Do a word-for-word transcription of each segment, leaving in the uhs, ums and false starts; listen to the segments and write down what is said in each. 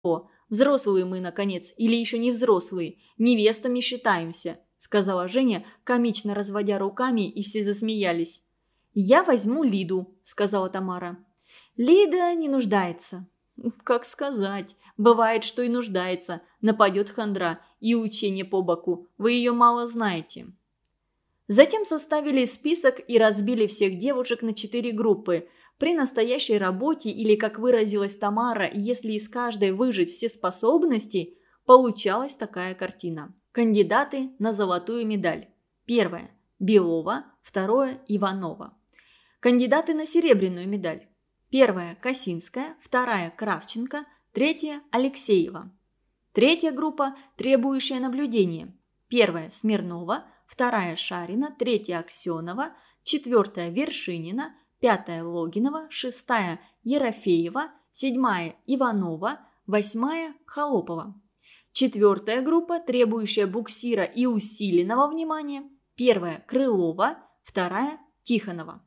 «О, взрослые мы, наконец, или еще не взрослые, невестами считаемся», – сказала Женя, комично разводя руками, и все засмеялись. «Я возьму Лиду», – сказала Тамара. «Лида не нуждается». «Как сказать. Бывает, что и нуждается. Нападет хандра и учение по боку. Вы ее мало знаете». Затем составили список и разбили всех девушек на четыре группы. При настоящей работе, или, как выразилась Тамара, если из каждой выжать все способности, получалась такая картина. Кандидаты на золотую медаль. Первое – Белова, второе – Иванова. Кандидаты на серебряную медаль. Первая – Косинская, вторая – Кравченко, третья – Алексеева. Третья группа, требующая наблюдения. Первая – Смирнова, вторая – Шарина, третья – Аксенова, четвертая – Вершинина, пятая – Логинова, шестая – Ерофеева, седьмая – Иванова, восьмая – Холопова. Четвертая группа, требующая буксира и усиленного внимания. Первая – Крылова, вторая – Тихонова.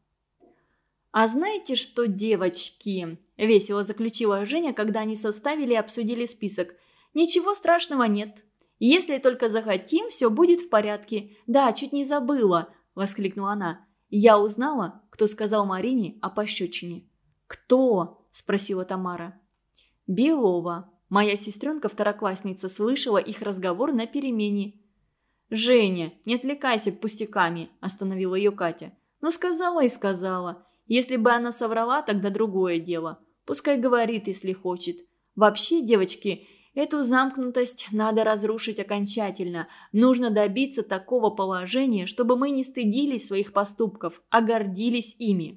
«А знаете что, девочки?» – весело заключила Женя, когда они составили и обсудили список. «Ничего страшного нет. Если только захотим, все будет в порядке. Да, чуть не забыла», – воскликнула она. «Я узнала, кто сказал Марине о пощечине». «Кто?» – спросила Тамара. «Белова. Моя сестренка-второклассница слышала их разговор на перемене». «Женя, не отвлекайся пустяками», – остановила ее Катя. «Ну, сказала и сказала. Если бы она соврала, тогда другое дело. Пускай говорит, если хочет. Вообще, девочки, эту замкнутость надо разрушить окончательно. Нужно добиться такого положения, чтобы мы не стыдились своих поступков, а гордились ими».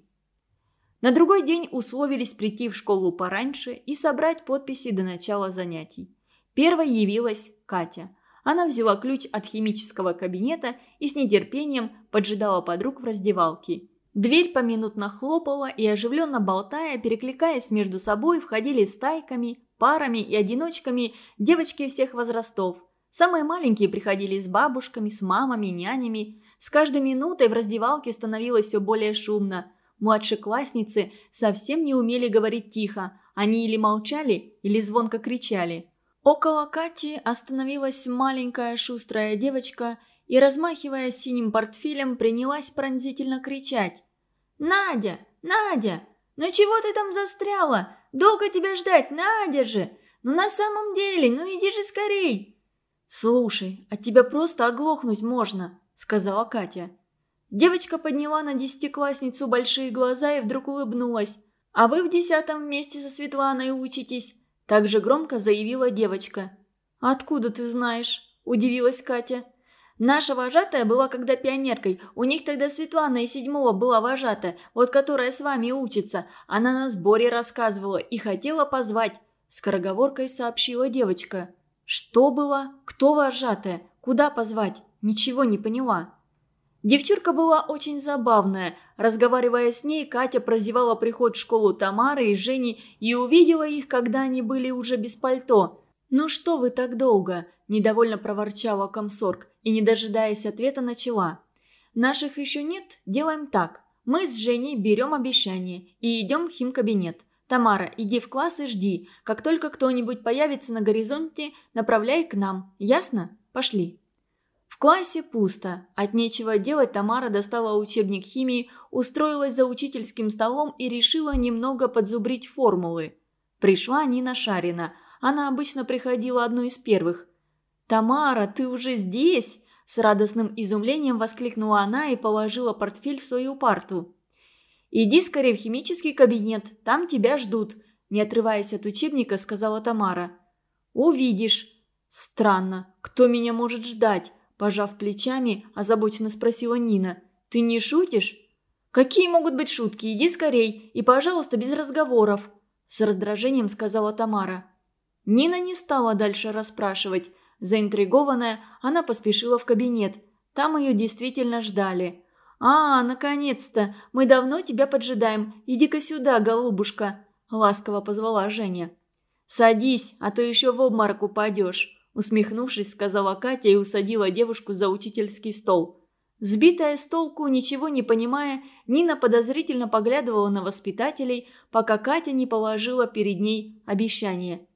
На другой день условились прийти в школу пораньше и собрать подписи до начала занятий. Первой явилась Катя. Она взяла ключ от химического кабинета и с нетерпением поджидала подруг в раздевалке. Дверь поминутно хлопала, и, оживленно болтая, перекликаясь между собой, входили стайками, парами и одиночками девочки всех возрастов. Самые маленькие приходили с бабушками, с мамами, нянями. С каждой минутой в раздевалке становилось все более шумно. Младшеклассницы совсем не умели говорить тихо. Они или молчали, или звонко кричали. Около Кати остановилась маленькая шустрая девочка и, размахивая синим портфелем, принялась пронзительно кричать. «Надя! Надя! Ну чего ты там застряла? Долго тебя ждать, Надя же! Ну на самом деле, ну иди же скорей!» «Слушай, от тебя просто оглохнуть можно», — сказала Катя. Девочка подняла на десятиклассницу большие глаза и вдруг улыбнулась. «А вы в десятом вместе со Светланой учитесь?» – также громко заявила девочка. «Откуда ты знаешь?» – удивилась Катя. «Наша вожатая была когда пионеркой. У них тогда Светлана из седьмого была вожатая, вот которая с вами учится. Она на сборе рассказывала и хотела позвать», – скороговоркой сообщила девочка. «Что было? Кто вожатая? Куда позвать? Ничего не поняла». Девчурка была очень забавная. Разговаривая с ней, Катя прозевала приход в школу Тамары и Жени и увидела их, когда они были уже без пальто. «Ну что вы так долго?» – недовольно проворчала комсорг и, не дожидаясь ответа, начала. «Наших еще нет? Делаем так. Мы с Женей берем обещание и идем в химкабинет. Тамара, иди в класс и жди. Как только кто-нибудь появится на горизонте, направляй к нам. Ясно? Пошли». В классе пусто. От нечего делать Тамара достала учебник химии, устроилась за учительским столом и решила немного подзубрить формулы. Пришла Нина Шарина. Она обычно приходила одной из первых. «Тамара, ты уже здесь?» С радостным изумлением воскликнула она и положила портфель в свою парту. «Иди скорее в химический кабинет, там тебя ждут», не отрываясь от учебника, сказала Тамара. «Увидишь». «Странно, кто меня может ждать?» Пожав плечами, озабоченно спросила Нина. «Ты не шутишь?» «Какие могут быть шутки? Иди скорей и, пожалуйста, без разговоров», с раздражением сказала Тамара. Нина не стала дальше расспрашивать. Заинтригованная, она поспешила в кабинет. Там ее действительно ждали. «А, наконец-то! Мы давно тебя поджидаем. Иди-ка сюда, голубушка!» ласково позвала Женя. «Садись, а то еще в обморок упадешь», усмехнувшись, сказала Катя и усадила девушку за учительский стол. Сбитая с толку, ничего не понимая, Нина подозрительно поглядывала на воспитателей, пока Катя не положила перед ней обещание.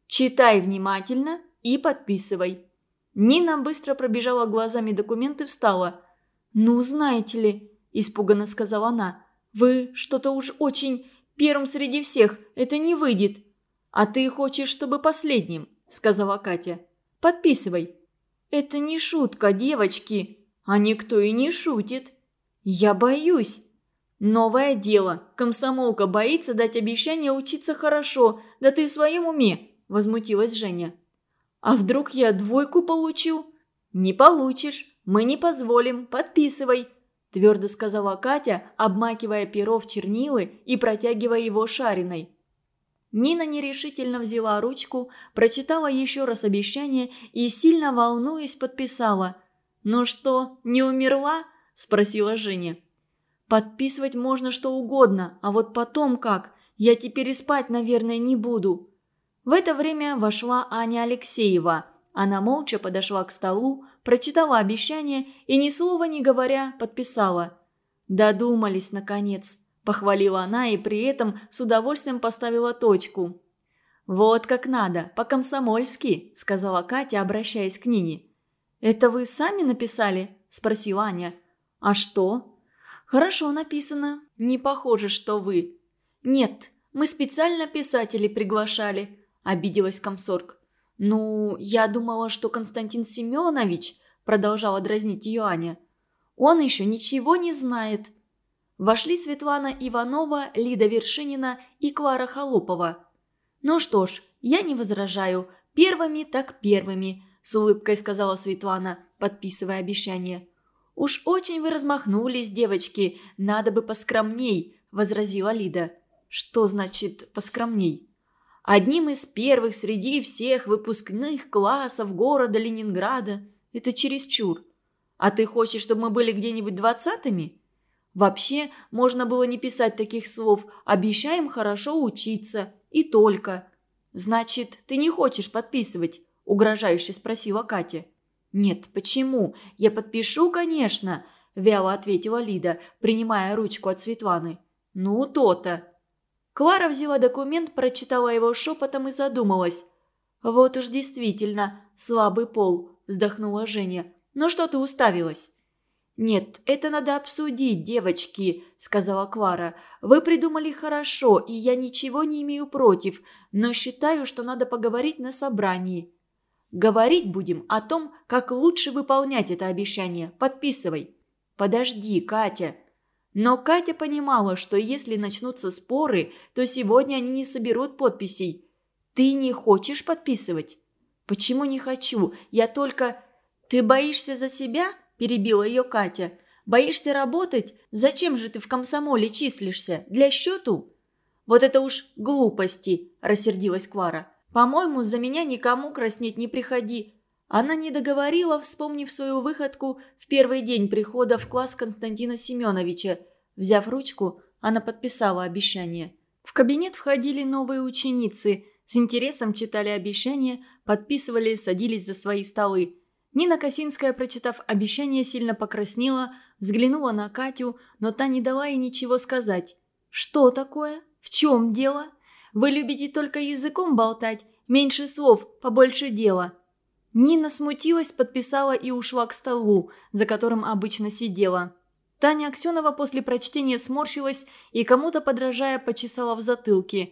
Читай внимательно и подписывай». Нина быстро пробежала глазами документы и встала. «Ну, знаете ли», – испуганно сказала она, – «вы что-то уж очень первым среди всех, это не выйдет». «А ты хочешь, чтобы последним», – сказала Катя. «Подписывай». «Это не шутка, девочки». «А никто и не шутит». «Я боюсь». «Новое дело. Комсомолка боится дать обещание учиться хорошо. Да ты в своем уме?» – возмутилась Женя. «А вдруг я двойку получу?» «Не получишь. Мы не позволим. Подписывай», – твердо сказала Катя, обмакивая перо в чернилы и протягивая его Шариной. Нина нерешительно взяла ручку, прочитала еще раз обещание и, сильно волнуясь, подписала. «Ну что, не умерла?» – спросила Женя. «Подписывать можно что угодно, а вот потом как? Я теперь и спать, наверное, не буду». В это время вошла Аня Алексеева. Она молча подошла к столу, прочитала обещание и, ни слова не говоря, подписала. «Додумались, наконец», – похвалила она и при этом с удовольствием поставила точку. «Вот как надо, по-комсомольски», – сказала Катя, обращаясь к Нине. «Это вы сами написали?» – спросила Аня. «А что?» «Хорошо написано. Не похоже, что вы». «Нет, мы специально писателей приглашали», – обиделась комсорг. «Ну, я думала, что Константин Семенович», – продолжала дразнить ее Аня. «Он еще ничего не знает». Вошли Светлана Иванова, Лида Вершинина и Клара Холопова. «Ну что ж, я не возражаю. Первыми так первыми», – с улыбкой сказала Светлана, подписывая обещание. «Уж очень вы размахнулись, девочки, надо бы поскромней», – возразила Лида. «Что значит поскромней?» «Одним из первых среди всех выпускных классов города Ленинграда. Это чересчур. А ты хочешь, чтобы мы были где-нибудь двадцатыми?» «Вообще, можно было не писать таких слов. Обещаем хорошо учиться. И только». «Значит, ты не хочешь подписывать?» – угрожающе спросила Катя. «Нет, почему? Я подпишу, конечно», – вяло ответила Лида, принимая ручку от Светланы. «Ну, то-то». Клара взяла документ, прочитала его шепотом и задумалась. «Вот уж действительно, слабый пол», – вздохнула Женя. «Ну что ты уставилась?» «Нет, это надо обсудить, девочки», – сказала Клара. «Вы придумали хорошо, и я ничего не имею против, но считаю, что надо поговорить на собрании». «Говорить будем о том, как лучше выполнять это обещание. Подписывай». «Подожди, Катя». Но Катя понимала, что если начнутся споры, то сегодня они не соберут подписей. «Ты не хочешь подписывать?» «Почему не хочу? Я только...» «Ты боишься за себя?» – перебила ее Катя. «Боишься работать? Зачем же ты в комсомоле числишься? Для счету?» «Вот это уж глупости!» – рассердилась Клара. «По-моему, за меня никому краснеть не приходи». Она не договорила, вспомнив свою выходку в первый день прихода в класс Константина Семеновича. Взяв ручку, она подписала обещание. В кабинет входили новые ученицы, с интересом читали обещания, подписывали, садились за свои столы. Нина Косинская, прочитав обещание, сильно покраснела, взглянула на Катю, но та не дала ей ничего сказать. «Что такое? В чем дело? Вы любите только языком болтать, меньше слов, побольше дела». Нина смутилась, подписала и ушла к столу, за которым обычно сидела. Таня Аксенова после прочтения сморщилась и, кому-то подражая, почесала в затылке.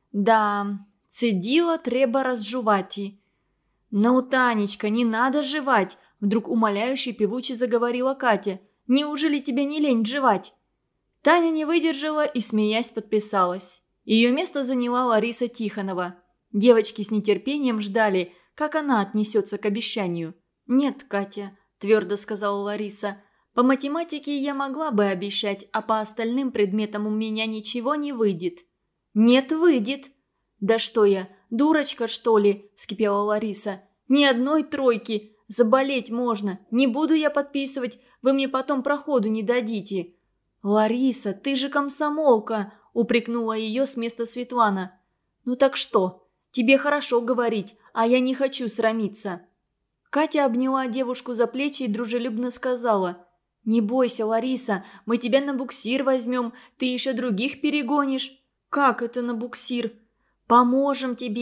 «Да, цедила треба разжевати». «Ну, Танечка, не надо жевать!» – вдруг умоляюще певуче заговорила Катя. «Неужели тебе не лень жевать?» Таня не выдержала и, смеясь, подписалась. Ее место заняла Лариса Тихонова. Девочки с нетерпением ждали, как она отнесется к обещанию. «Нет, Катя», – твердо сказала Лариса, – «по математике я могла бы обещать, а по остальным предметам у меня ничего не выйдет». «Нет, выйдет». «Да что я, дурочка, что ли?» – вскипела Лариса. «Ни одной тройки. Заболеть можно. Не буду я подписывать. Вы мне потом проходу не дадите». «Лариса, ты же комсомолка!» – упрекнула ее с места Светлана. «Ну так что? Тебе хорошо говорить, а я не хочу срамиться». Катя обняла девушку за плечи и дружелюбно сказала: «Не бойся, Лариса, мы тебя на буксир возьмем, ты еще других перегонишь». «Как это на буксир?» «Поможем тебе.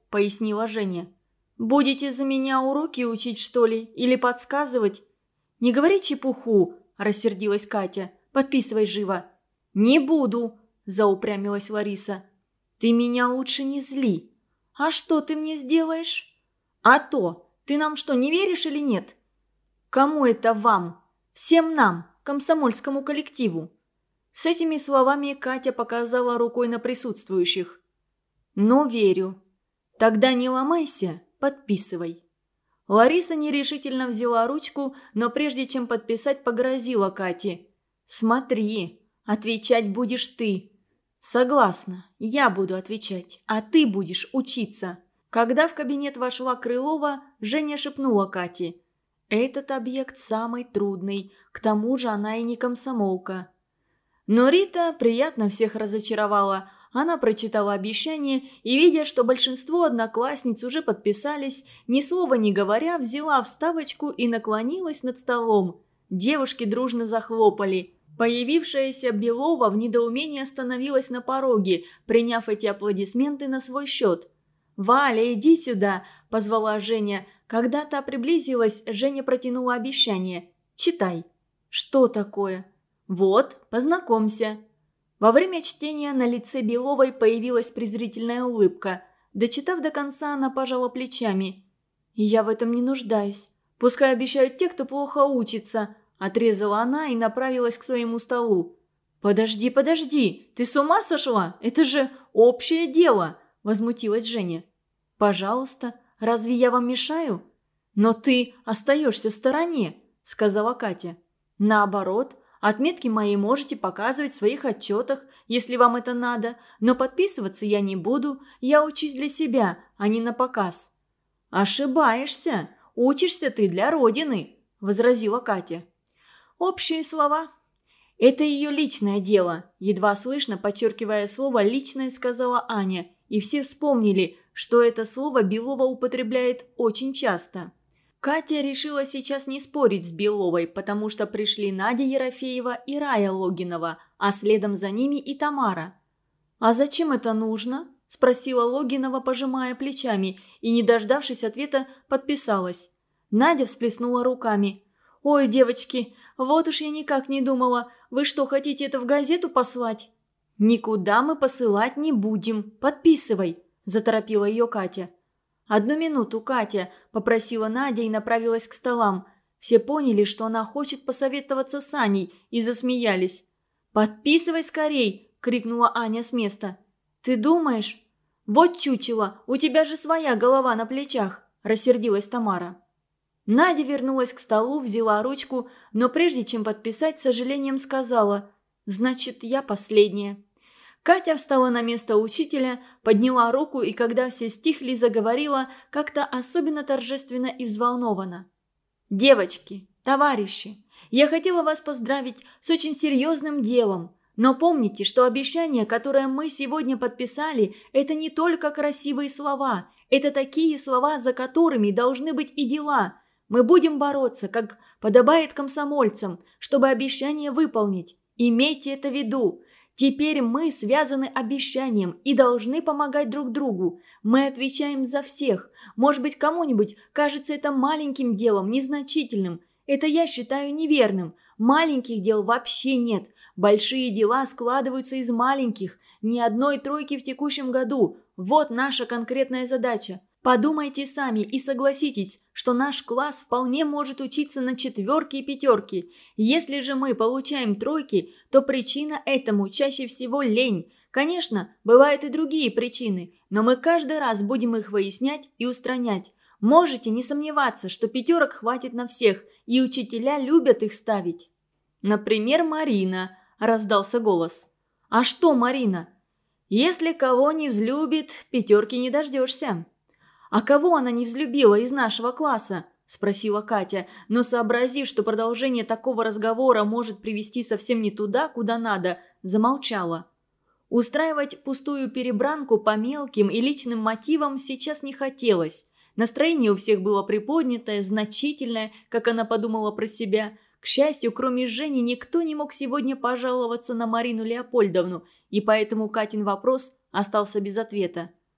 – пояснила Женя. «Будете за меня уроки учить, что ли, или подсказывать?» «Не говори чепуху», – рассердилась Катя. «Подписывай живо». «Не буду», – заупрямилась Лариса. «Ты меня лучше не зли». «А что ты мне сделаешь?» «А то! Ты нам что, не веришь или нет?» «Кому это вам? Всем нам, комсомольскому коллективу». С этими словами Катя показала рукой на присутствующих. «Ну, верю. Тогда не ломайся, подписывай». Лариса нерешительно взяла ручку, но прежде чем подписать, погрозила Кате. «Смотри, отвечать будешь ты». «Согласна, я буду отвечать, а ты будешь учиться». Когда в кабинет вошла Крылова, Женя шепнула Кате. «Этот объект самый трудный, к тому же она и не комсомолка». Но Рита приятно всех разочаровала. Она прочитала обещание и, видя, что большинство одноклассниц уже подписались, ни слова не говоря, взяла вставочку и наклонилась над столом. Девушки дружно захлопали. Появившаяся Белова в недоумении остановилась на пороге, приняв эти аплодисменты на свой счет. «Валя, иди сюда!» – позвала Женя. Когда та приблизилась, Женя протянула обещание. «Читай». «Что такое?» «Вот, познакомься». Во время чтения на лице Беловой появилась презрительная улыбка. Дочитав до конца, она пожала плечами. «Я в этом не нуждаюсь. Пускай обещают те, кто плохо учится», – отрезала она и направилась к своему столу. «Подожди, подожди, ты с ума сошла? Это же общее дело!» – возмутилась Женя. «Пожалуйста, разве я вам мешаю?» «Но ты остаешься в стороне», – сказала Катя. «Наоборот. Отметки мои можете показывать в своих отчетах, если вам это надо, но подписываться я не буду, я учусь для себя, а не на показ». «Ошибаешься, учишься ты для Родины», – возразила Катя. «Общие слова». «Это ее личное дело», – едва слышно, подчеркивая слово «личное», сказала Аня, и все вспомнили, что это слово Белова употребляет очень часто. Катя решила сейчас не спорить с Беловой, потому что пришли Надя Ерофеева и Рая Логинова, а следом за ними и Тамара. «А зачем это нужно?» – спросила Логинова, пожимая плечами, и, не дождавшись ответа, подписалась. Надя всплеснула руками. «Ой, девочки, вот уж я никак не думала. Вы что, хотите это в газету послать?» «Никуда мы посылать не будем. Подписывай», – заторопила ее Катя. «Одну минуту, Катя», – попросила Надя и направилась к столам. Все поняли, что она хочет посоветоваться с Аней, и засмеялись. «Подписывай скорей!» – крикнула Аня с места. «Ты думаешь?» «Вот чучело, у тебя же своя голова на плечах», – рассердилась Тамара. Надя вернулась к столу, взяла ручку, но прежде чем подписать, с сожалением сказала: «Значит, я последняя». Катя встала на место учителя, подняла руку и, когда все стихли, заговорила как-то особенно торжественно и взволнованно. «Девочки, товарищи, я хотела вас поздравить с очень серьезным делом, но помните, что обещание, которое мы сегодня подписали, это не только красивые слова, это такие слова, за которыми должны быть и дела. Мы будем бороться, как подобает комсомольцам, чтобы обещание выполнить. Имейте это в виду. Теперь мы связаны обещанием и должны помогать друг другу. Мы отвечаем за всех. Может быть, кому-нибудь кажется это маленьким делом, незначительным. Это я считаю неверным. Маленьких дел вообще нет. Большие дела складываются из маленьких. Ни одной тройки в текущем году. Вот наша конкретная задача. Подумайте сами и согласитесь, что наш класс вполне может учиться на четверки и пятерки. Если же мы получаем тройки, то причина этому чаще всего лень. Конечно, бывают и другие причины, но мы каждый раз будем их выяснять и устранять. Можете не сомневаться, что пятерок хватит на всех, и учителя любят их ставить. «Например, Марина», – раздался голос. «А что Марина?» «Если кого не взлюбит, пятерки не дождешься». «А кого она не взлюбила из нашего класса?» – спросила Катя, но, сообразив, что продолжение такого разговора может привести совсем не туда, куда надо, замолчала. Устраивать пустую перебранку по мелким и личным мотивам сейчас не хотелось. Настроение у всех было приподнятое, значительное, как она подумала про себя. К счастью, кроме Жени, никто не мог сегодня пожаловаться на Марину Леопольдовну, и поэтому Катин вопрос остался без ответа.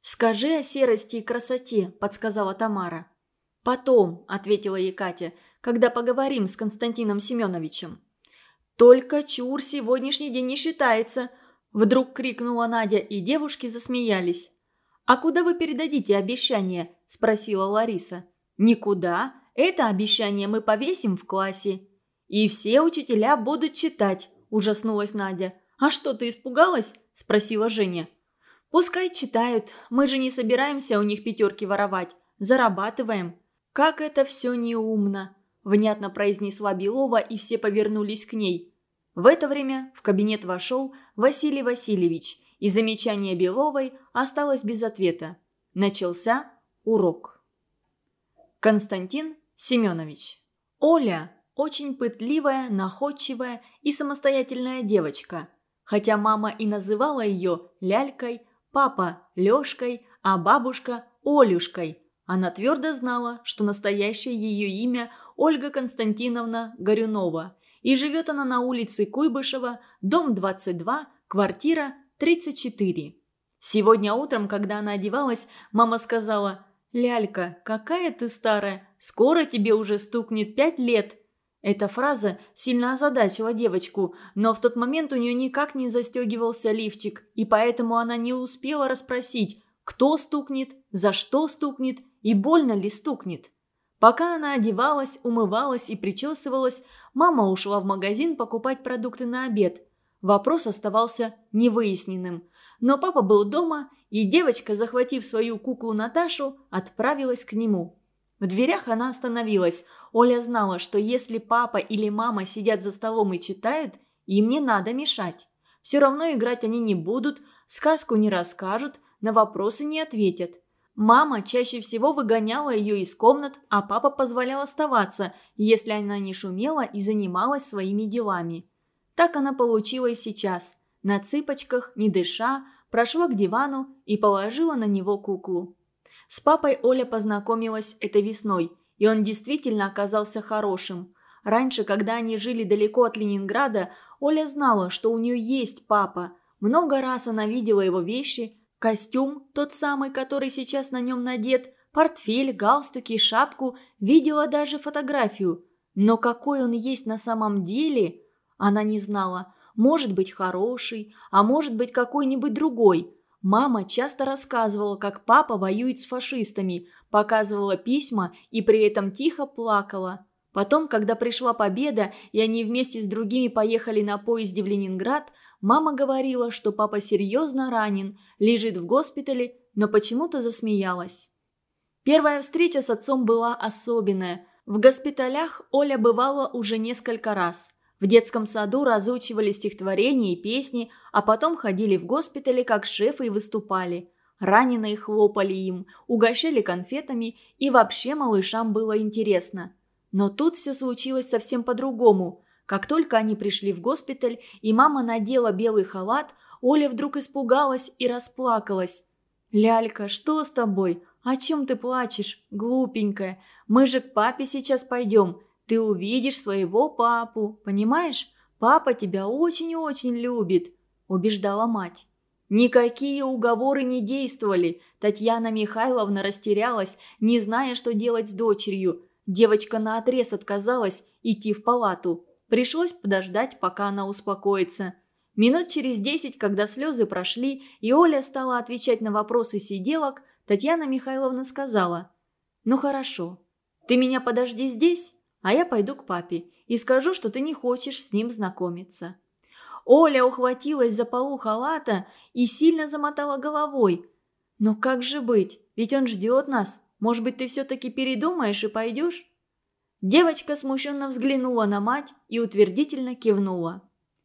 «Скажи о серости и красоте», – подсказала Тамара. «Потом», – ответила ей Катя, – «когда поговорим с Константином Семеновичем». «Только чур, сегодняшний день не считается», – вдруг крикнула Надя, и девушки засмеялись. «А куда вы передадите обещание?» – спросила Лариса. «Никуда. Это обещание мы повесим в классе». «И все учителя будут читать», – ужаснулась Надя. «А что, ты испугалась?» – спросила Женя. «Пускай читают. Мы же не собираемся у них пятерки воровать. Зарабатываем». «Как это все неумно», – внятно произнесла Белова, и все повернулись к ней. В это время в кабинет вошел Василий Васильевич, и замечание Беловой осталось без ответа. Начался урок. Константин Семенович. Оля – очень пытливая, находчивая и самостоятельная девочка. Хотя мама и называла ее Лялькой, папа – Лешкой, а бабушка – Олюшкой. Она твердо знала, что настоящее ее имя – Ольга Константиновна Горюнова, и живет она на улице Куйбышева, дом двадцать два, квартира тридцать четыре. Сегодня утром, когда она одевалась, мама сказала: «Лялька, какая ты старая, скоро тебе уже стукнет пять лет». Эта фраза сильно озадачила девочку, но в тот момент у нее никак не застегивался лифчик, и поэтому она не успела расспросить, кто стукнет, за что стукнет и больно ли стукнет. Пока она одевалась, умывалась и причесывалась, мама ушла в магазин покупать продукты на обед. Вопрос оставался невыясненным. Но папа был дома, и девочка, захватив свою куклу Наташу, отправилась к нему. В дверях она остановилась. Оля знала, что если папа или мама сидят за столом и читают, им не надо мешать. Все равно играть они не будут, сказку не расскажут, на вопросы не ответят. Мама чаще всего выгоняла ее из комнат, а папа позволял оставаться, если она не шумела и занималась своими делами. Так она получила и сейчас. На цыпочках, не дыша, прошла к дивану и положила на него куклу. С папой Оля познакомилась этой весной, и он действительно оказался хорошим. Раньше, когда они жили далеко от Ленинграда, Оля знала, что у нее есть папа. Много раз она видела его вещи: костюм, тот самый, который сейчас на нем надет, портфель, галстуки, шапку, видела даже фотографию. Но какой он есть на самом деле, она не знала. Может быть, хороший, а может быть, какой-нибудь другой. Мама часто рассказывала, как папа воюет с фашистами, показывала письма и при этом тихо плакала. Потом, когда пришла победа, и они вместе с другими поехали на поезде в Ленинград, мама говорила, что папа серьезно ранен, лежит в госпитале, но почему-то засмеялась. Первая встреча с отцом была особенная. В госпиталях Оля бывала уже несколько раз. В детском саду разучивали стихотворения и песни, а потом ходили в госпитале как шефы и выступали. Раненые хлопали им, угощали конфетами, и вообще малышам было интересно. Но тут все случилось совсем по-другому. Как только они пришли в госпиталь, и мама надела белый халат, Оля вдруг испугалась и расплакалась. «Лялька, что с тобой? О чем ты плачешь, глупенькая? Мы же к папе сейчас пойдем. Ты увидишь своего папу, понимаешь? Папа тебя очень-очень любит», – убеждала мать. Никакие уговоры не действовали. Татьяна Михайловна растерялась, не зная, что делать с дочерью. Девочка наотрез отказалась идти в палату. Пришлось подождать, пока она успокоится. Минут через десять, когда слезы прошли, и Оля стала отвечать на вопросы сиделок, Татьяна Михайловна сказала: «Ну хорошо, ты меня подожди здесь, а я пойду к папе и скажу, что ты не хочешь с ним знакомиться». Оля ухватилась за полу халата и сильно замотала головой. «Но как же быть? Ведь он ждет нас. Может быть, ты все-таки передумаешь и пойдешь?» Девочка смущенно взглянула на мать и утвердительно кивнула.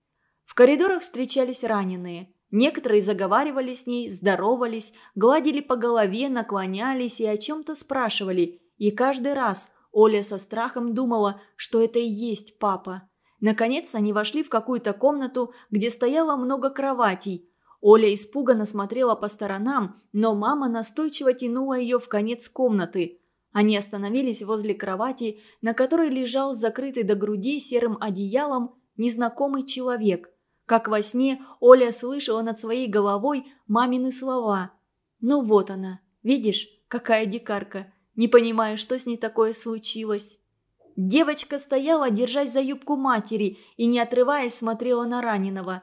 В коридорах встречались раненые. Некоторые заговаривали с ней, здоровались, гладили по голове, наклонялись и о чем-то спрашивали. И каждый раз Оля со страхом думала, что это и есть папа. Наконец они вошли в какую-то комнату, где стояло много кроватей. Оля испуганно смотрела по сторонам, но мама настойчиво тянула ее в конец комнаты. Они остановились возле кровати, на которой лежал закрытый до груди серым одеялом незнакомый человек. Как во сне Оля слышала над своей головой мамины слова: Ну вот она, видишь, какая дикарка. Не понимаю, что с ней такое случилось». Девочка стояла, держась за юбку матери, и, не отрываясь, смотрела на раненого.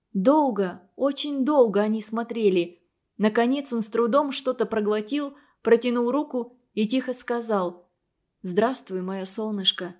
Долго, очень долго они смотрели. Наконец он с трудом что-то проглотил, протянул руку и тихо сказал: «Здравствуй, мое солнышко».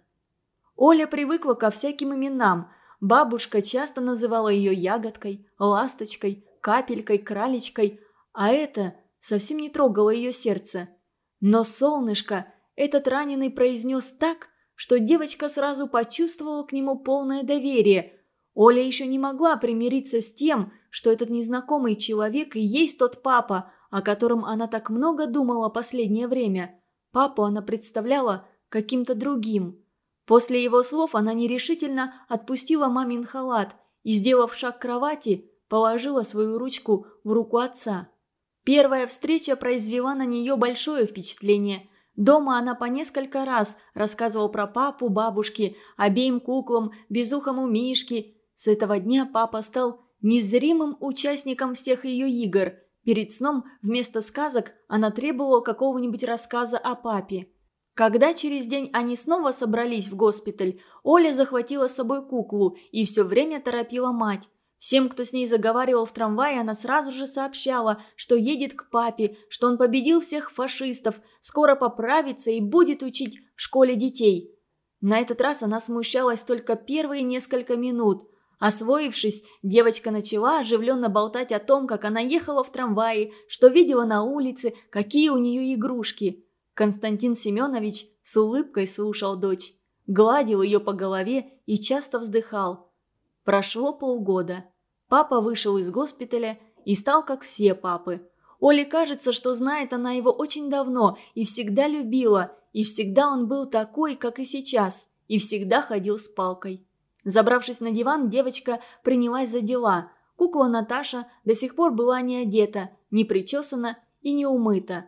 Оля привыкла ко всяким именам. Бабушка часто называла ее ягодкой, ласточкой, капелькой, кралечкой, а это совсем не трогало ее сердце. Но солнышко этот раненый произнес так, что девочка сразу почувствовала к нему полное доверие. Оля еще не могла примириться с тем, что этот незнакомый человек и есть тот папа, о котором она так много думала последнее время. Папу она представляла каким-то другим. После его слов она нерешительно отпустила мамин халат и, сделав шаг к кровати, положила свою ручку в руку отца. Первая встреча произвела на нее большое впечатление. Дома она по несколько раз рассказывала про папу, бабушке, обеим куклам, безухому Мишке. С этого дня папа стал незримым участником всех ее игр. Перед сном вместо сказок она требовала какого-нибудь рассказа о папе. Когда через день они снова собрались в госпиталь, Оля захватила с собой куклу и все время торопила мать. Всем, кто с ней заговаривал в трамвае, она сразу же сообщала, что едет к папе, что он победил всех фашистов, скоро поправится и будет учить в школе детей. На этот раз она смущалась только первые несколько минут. Освоившись, девочка начала оживленно болтать о том, как она ехала в трамвае, что видела на улице, какие у нее игрушки. Константин Семенович с улыбкой слушал дочь, гладил ее по голове и часто вздыхал. Прошло полгода. Папа вышел из госпиталя и стал как все папы. Оле кажется, что знает она его очень давно и всегда любила, и всегда он был такой, как и сейчас, и всегда ходил с палкой. Забравшись на диван, девочка принялась за дела. Кукла Наташа до сих пор была не одета, не причесана и не умыта.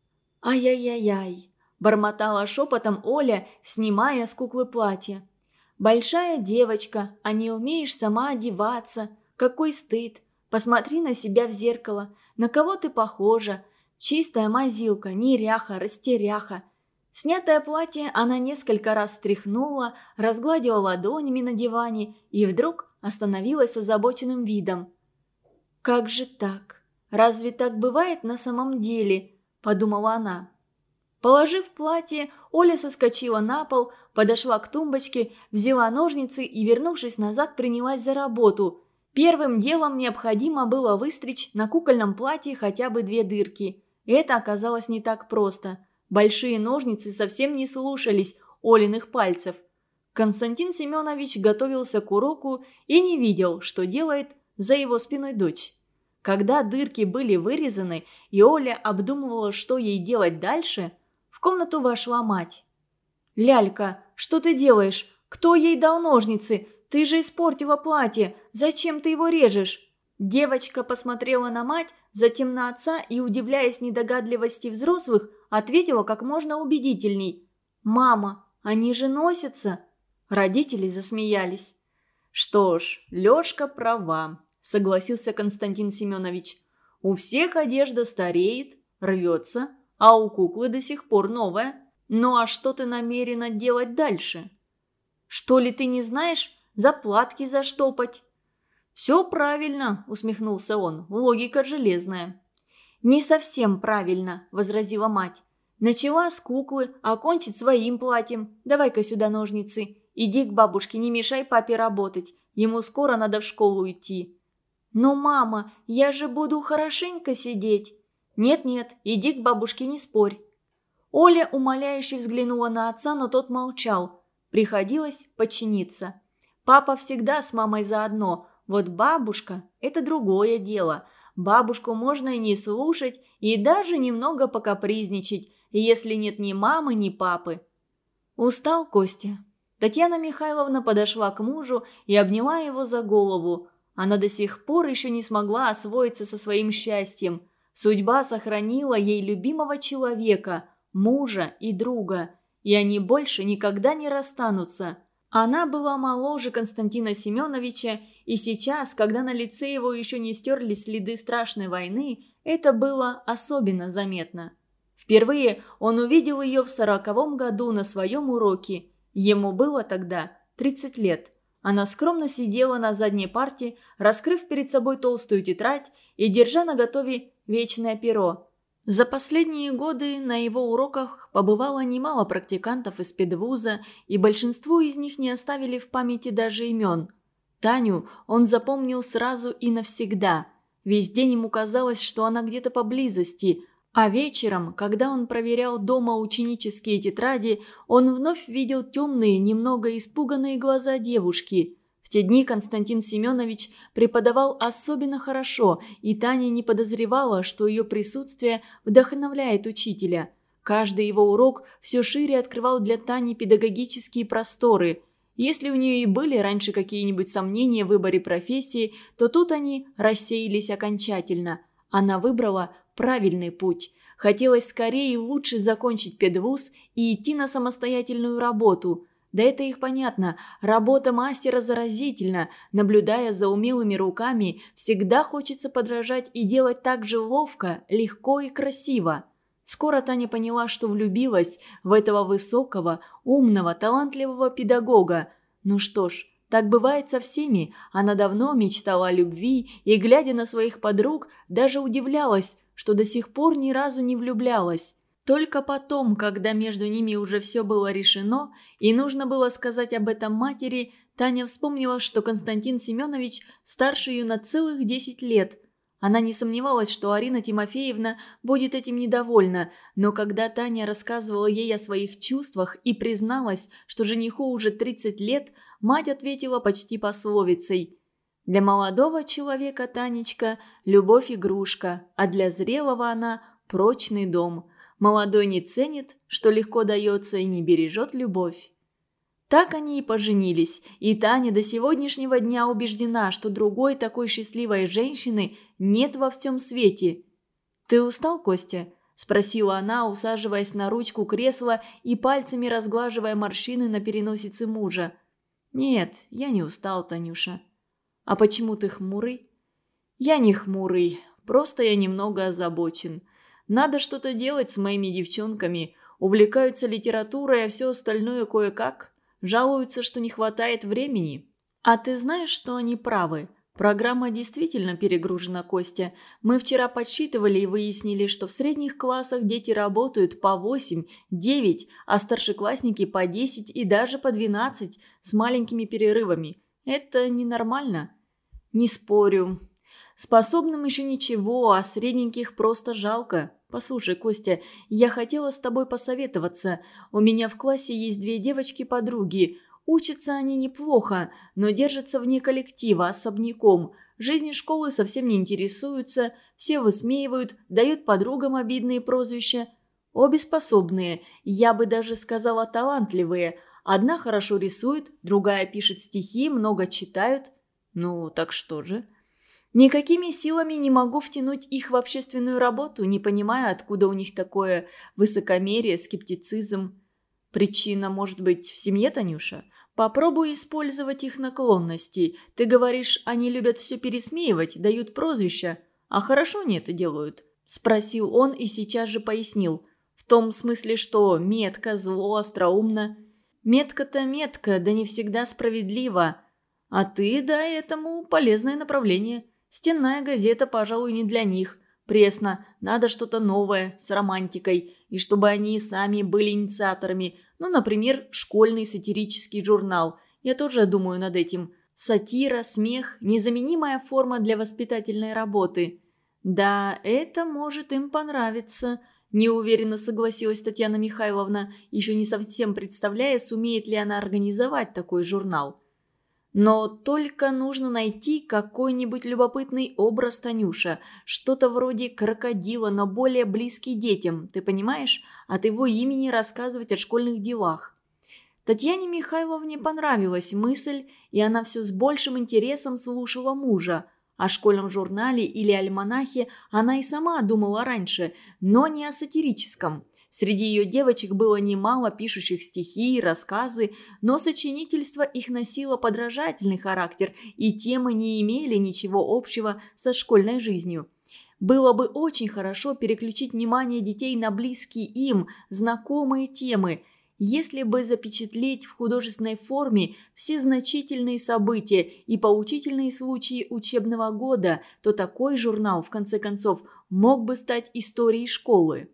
«Ай-яй-яй-яй», – бормотала шепотом Оля, снимая с куклы платье. «Большая девочка, а не умеешь сама одеваться. Какой стыд! Посмотри на себя в зеркало. На кого ты похожа? Чистая мазилка, неряха, растеряха». Снятое платье она несколько раз встряхнула, разгладила ладонями на диване и вдруг остановилась с озабоченным видом. «Как же так? Разве так бывает на самом деле?» – подумала она. Положив платье, Оля соскочила на пол, подошла к тумбочке, взяла ножницы и, вернувшись назад, принялась за работу. Первым делом необходимо было выстричь на кукольном платье хотя бы две дырки. Это оказалось не так просто. Большие ножницы совсем не слушались Олиных пальцев. Константин Семенович готовился к уроку и не видел, что делает за его спиной дочь. Когда дырки были вырезаны, и Оля обдумывала, что ей делать дальше, в комнату вошла мать. «Лялька, что ты делаешь? Кто ей дал ножницы? Ты же испортила платье. Зачем ты его режешь?» Девочка посмотрела на мать, затем на отца и, удивляясь недогадливости взрослых, ответила как можно убедительней. «Мама, они же носятся!» Родители засмеялись. «Что ж, Лешка права», – согласился Константин Семенович. «У всех одежда стареет, рвется, а у куклы до сих пор новая. Ну а что ты намерена делать дальше?» «Что ли ты не знаешь? Заплатки заштопать». «Все правильно», – усмехнулся он, – «логика железная». «Не совсем правильно», – возразила мать. «Начала с куклы, а кончит своим платьем. Давай-ка сюда ножницы. Иди к бабушке, не мешай папе работать. Ему скоро надо в школу идти». «Но, мама, я же буду хорошенько сидеть». «Нет-нет, иди к бабушке, не спорь». Оля умоляюще взглянула на отца, но тот молчал. Приходилось подчиниться. Папа всегда с мамой заодно. Вот бабушка – это другое дело. Бабушку можно и не слушать, и даже немного покапризничать, если нет ни мамы, ни папы. Устал Костя. Татьяна Михайловна подошла к мужу и обняла его за голову. Она до сих пор еще не смогла освоиться со своим счастьем. Судьба сохранила ей любимого человека, мужа и друга, и они больше никогда не расстанутся. Она была моложе Константина Семеновича, и сейчас, когда на лице его еще не стерлись следы страшной войны, Это было особенно заметно. Впервые он увидел ее в сороковом году на своем уроке. Ему было тогда тридцать лет. Она скромно сидела на задней парте, раскрыв перед собой толстую тетрадь и держа наготове вечное перо. За последние годы на его уроках побывало немало практикантов из педвуза, и большинству из них не оставили в памяти даже имен. Таню он запомнил сразу и навсегда. Весь день ему казалось, что она где-то поблизости, а вечером, когда он проверял дома ученические тетради, он вновь видел темные, немного испуганные глаза девушки. В те дни Константин Семенович преподавал особенно хорошо, и Таня не подозревала, что ее присутствие вдохновляет учителя. Каждый его урок все шире открывал для Тани педагогические просторы. Если у нее и были раньше какие-нибудь сомнения в выборе профессии, то тут они рассеялись окончательно. Она выбрала правильный путь. Хотелось скорее и лучше закончить педвуз и идти на самостоятельную работу. Да это их понятно, работа мастера заразительна. Наблюдая за умелыми руками, всегда хочется подражать и делать так же ловко, легко и красиво. Скоро Таня поняла, что влюбилась в этого высокого, умного, талантливого педагога. Ну что ж, так бывает со всеми. Она давно мечтала о любви и, глядя на своих подруг, даже удивлялась, что до сих пор ни разу не влюблялась. Только потом, когда между ними уже все было решено и нужно было сказать об этом матери, Таня вспомнила, что Константин Семенович старше ее на целых десять лет. Она не сомневалась, что Арина Тимофеевна будет этим недовольна, но когда Таня рассказывала ей о своих чувствах и призналась, что жениху уже тридцать лет, мать ответила почти пословицей: «Для молодого человека, Танечка, любовь игрушка, а для зрелого она прочный дом. Молодой не ценит, что легко дается, и не бережет любовь». Так они и поженились, и Таня до сегодняшнего дня убеждена, что другой такой счастливой женщины нет во всем свете. «Ты устал, Костя?» – спросила она, усаживаясь на ручку кресла и пальцами разглаживая морщины на переносице мужа. «Нет, я не устал, Танюша». «А почему ты хмурый?» «Я не хмурый, просто я немного озабочен. Надо что-то делать с моими девчонками, увлекаются литературой, а все остальное кое-как. Жалуются, что не хватает времени». «А ты знаешь, что они правы? Программа действительно перегружена, Костя. Мы вчера подсчитывали и выяснили, что в средних классах дети работают по восемь, девять, а старшеклассники по десять и даже по двенадцать с маленькими перерывами. Это ненормально». «Не спорю. Способным еще ничего, а средненьких просто жалко. Послушай, Костя, я хотела с тобой посоветоваться. У меня в классе есть две девочки-подруги. Учатся они неплохо, но держатся вне коллектива, особняком. Жизнью школы совсем не интересуются, все высмеивают, дают подругам обидные прозвища. Обе способные, я бы даже сказала талантливые. Одна хорошо рисует, другая пишет стихи, много читают. Ну, так что же? Никакими силами не могу втянуть их в общественную работу, не понимая, откуда у них такое высокомерие, скептицизм. Причина может быть в семье, Танюша? Попробуй использовать их наклонности. Ты говоришь, они любят все пересмеивать, дают прозвища. А хорошо они это делают? Спросил он и сейчас же пояснил. В том смысле, что метко, зло, остроумно. Метко-то метко, да не всегда справедливо. А ты дай этому полезное направление. Стенная газета, пожалуй, не для них. Пресно, надо что-то новое, с романтикой. И чтобы они сами были инициаторами. Ну, например, школьный сатирический журнал. Я тоже думаю над этим. Сатира, смех – незаменимая форма для воспитательной работы. Да, это может им понравиться. Неуверенно согласилась Татьяна Михайловна, еще не совсем представляя, сумеет ли она организовать такой журнал. Но только нужно найти какой-нибудь любопытный образ, Танюша. Что-то вроде крокодила, но более близкий детям, ты понимаешь? От его имени рассказывать о школьных делах. Татьяне Михайловне понравилась мысль, и она все с большим интересом слушала мужа. О школьном журнале или альманахе она и сама думала раньше, но не о сатирическом. Среди ее девочек было немало пишущих стихи и рассказы, но сочинительство их носило подражательный характер, и темы не имели ничего общего со школьной жизнью. Было бы очень хорошо переключить внимание детей на близкие им, знакомые темы, если бы запечатлеть в художественной форме все значительные события и поучительные случаи учебного года, то такой журнал, в конце концов, мог бы стать историей школы.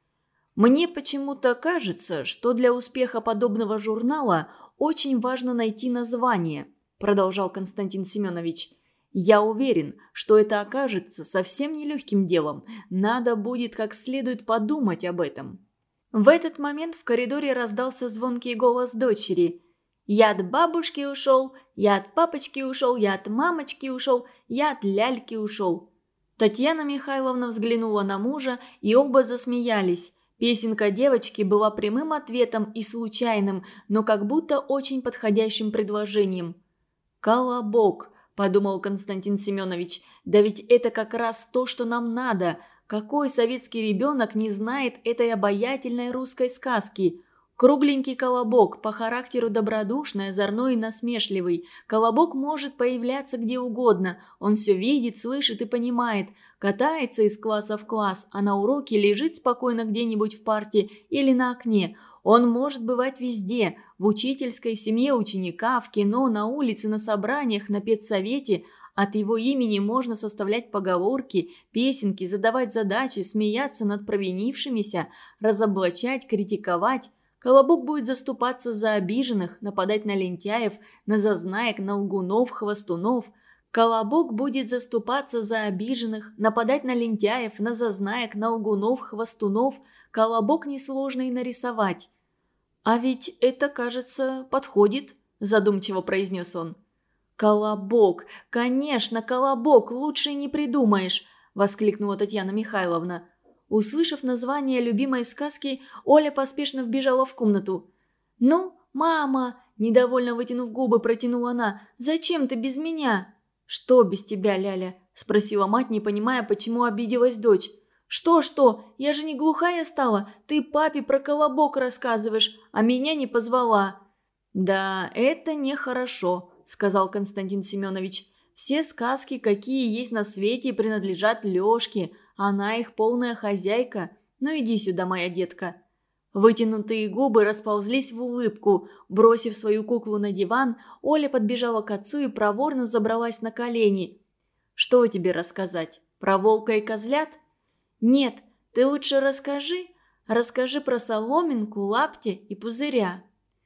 «Мне почему-то кажется, что для успеха подобного журнала очень важно найти название», – продолжал Константин Семенович. «Я уверен, что это окажется совсем нелегким делом. Надо будет как следует подумать об этом». В этот момент в коридоре раздался звонкий голос дочери. «Я от бабушки ушел, я от папочки ушел, я от мамочки ушел, я от ляльки ушел». Татьяна Михайловна взглянула на мужа, и оба засмеялись. Песенка девочки была прямым ответом и случайным, но как будто очень подходящим предложением. «Колобок», – подумал Константин Семенович, – «да ведь это как раз то, что нам надо. Какой советский ребенок не знает этой обаятельной русской сказки? Кругленький колобок, по характеру добродушный, озорной и насмешливый. Колобок может появляться где угодно. Он все видит, слышит и понимает. Катается из класса в класс, а на уроке лежит спокойно где-нибудь в парте или на окне. Он может бывать везде – в учительской, в семье ученика, в кино, на улице, на собраниях, на педсовете. От его имени можно составлять поговорки, песенки, задавать задачи, смеяться над провинившимися, разоблачать, критиковать. Колобок будет заступаться за обиженных, нападать на лентяев, на зазнаек, на лгунов, хвостунов. Колобок будет заступаться за обиженных, нападать на лентяев, на зазнаек, на лгунов, хвостунов. Колобок несложно и нарисовать. «А ведь это, кажется, подходит», – задумчиво произнес он. «Колобок! Конечно, колобок! Лучше и не придумаешь!» – воскликнула Татьяна Михайловна. Услышав название любимой сказки, Оля поспешно вбежала в комнату. «Ну, мама!» – недовольно вытянув губы, протянула она. «Зачем ты без меня?» «Что без тебя, Ляля?» – спросила мать, не понимая, почему обиделась дочь. «Что-что? Я же не глухая стала. Ты папе про колобок рассказываешь, а меня не позвала». «Да, это нехорошо», – сказал Константин Семенович. «Все сказки, какие есть на свете, принадлежат Лёшке. Она их полная хозяйка. Ну иди сюда, моя детка». Вытянутые губы расползлись в улыбку. Бросив свою куклу на диван, Оля подбежала к отцу и проворно забралась на колени. «Что тебе рассказать? Про волка и козлят?» «Нет, ты лучше расскажи. Расскажи про соломинку, лапти и пузыря».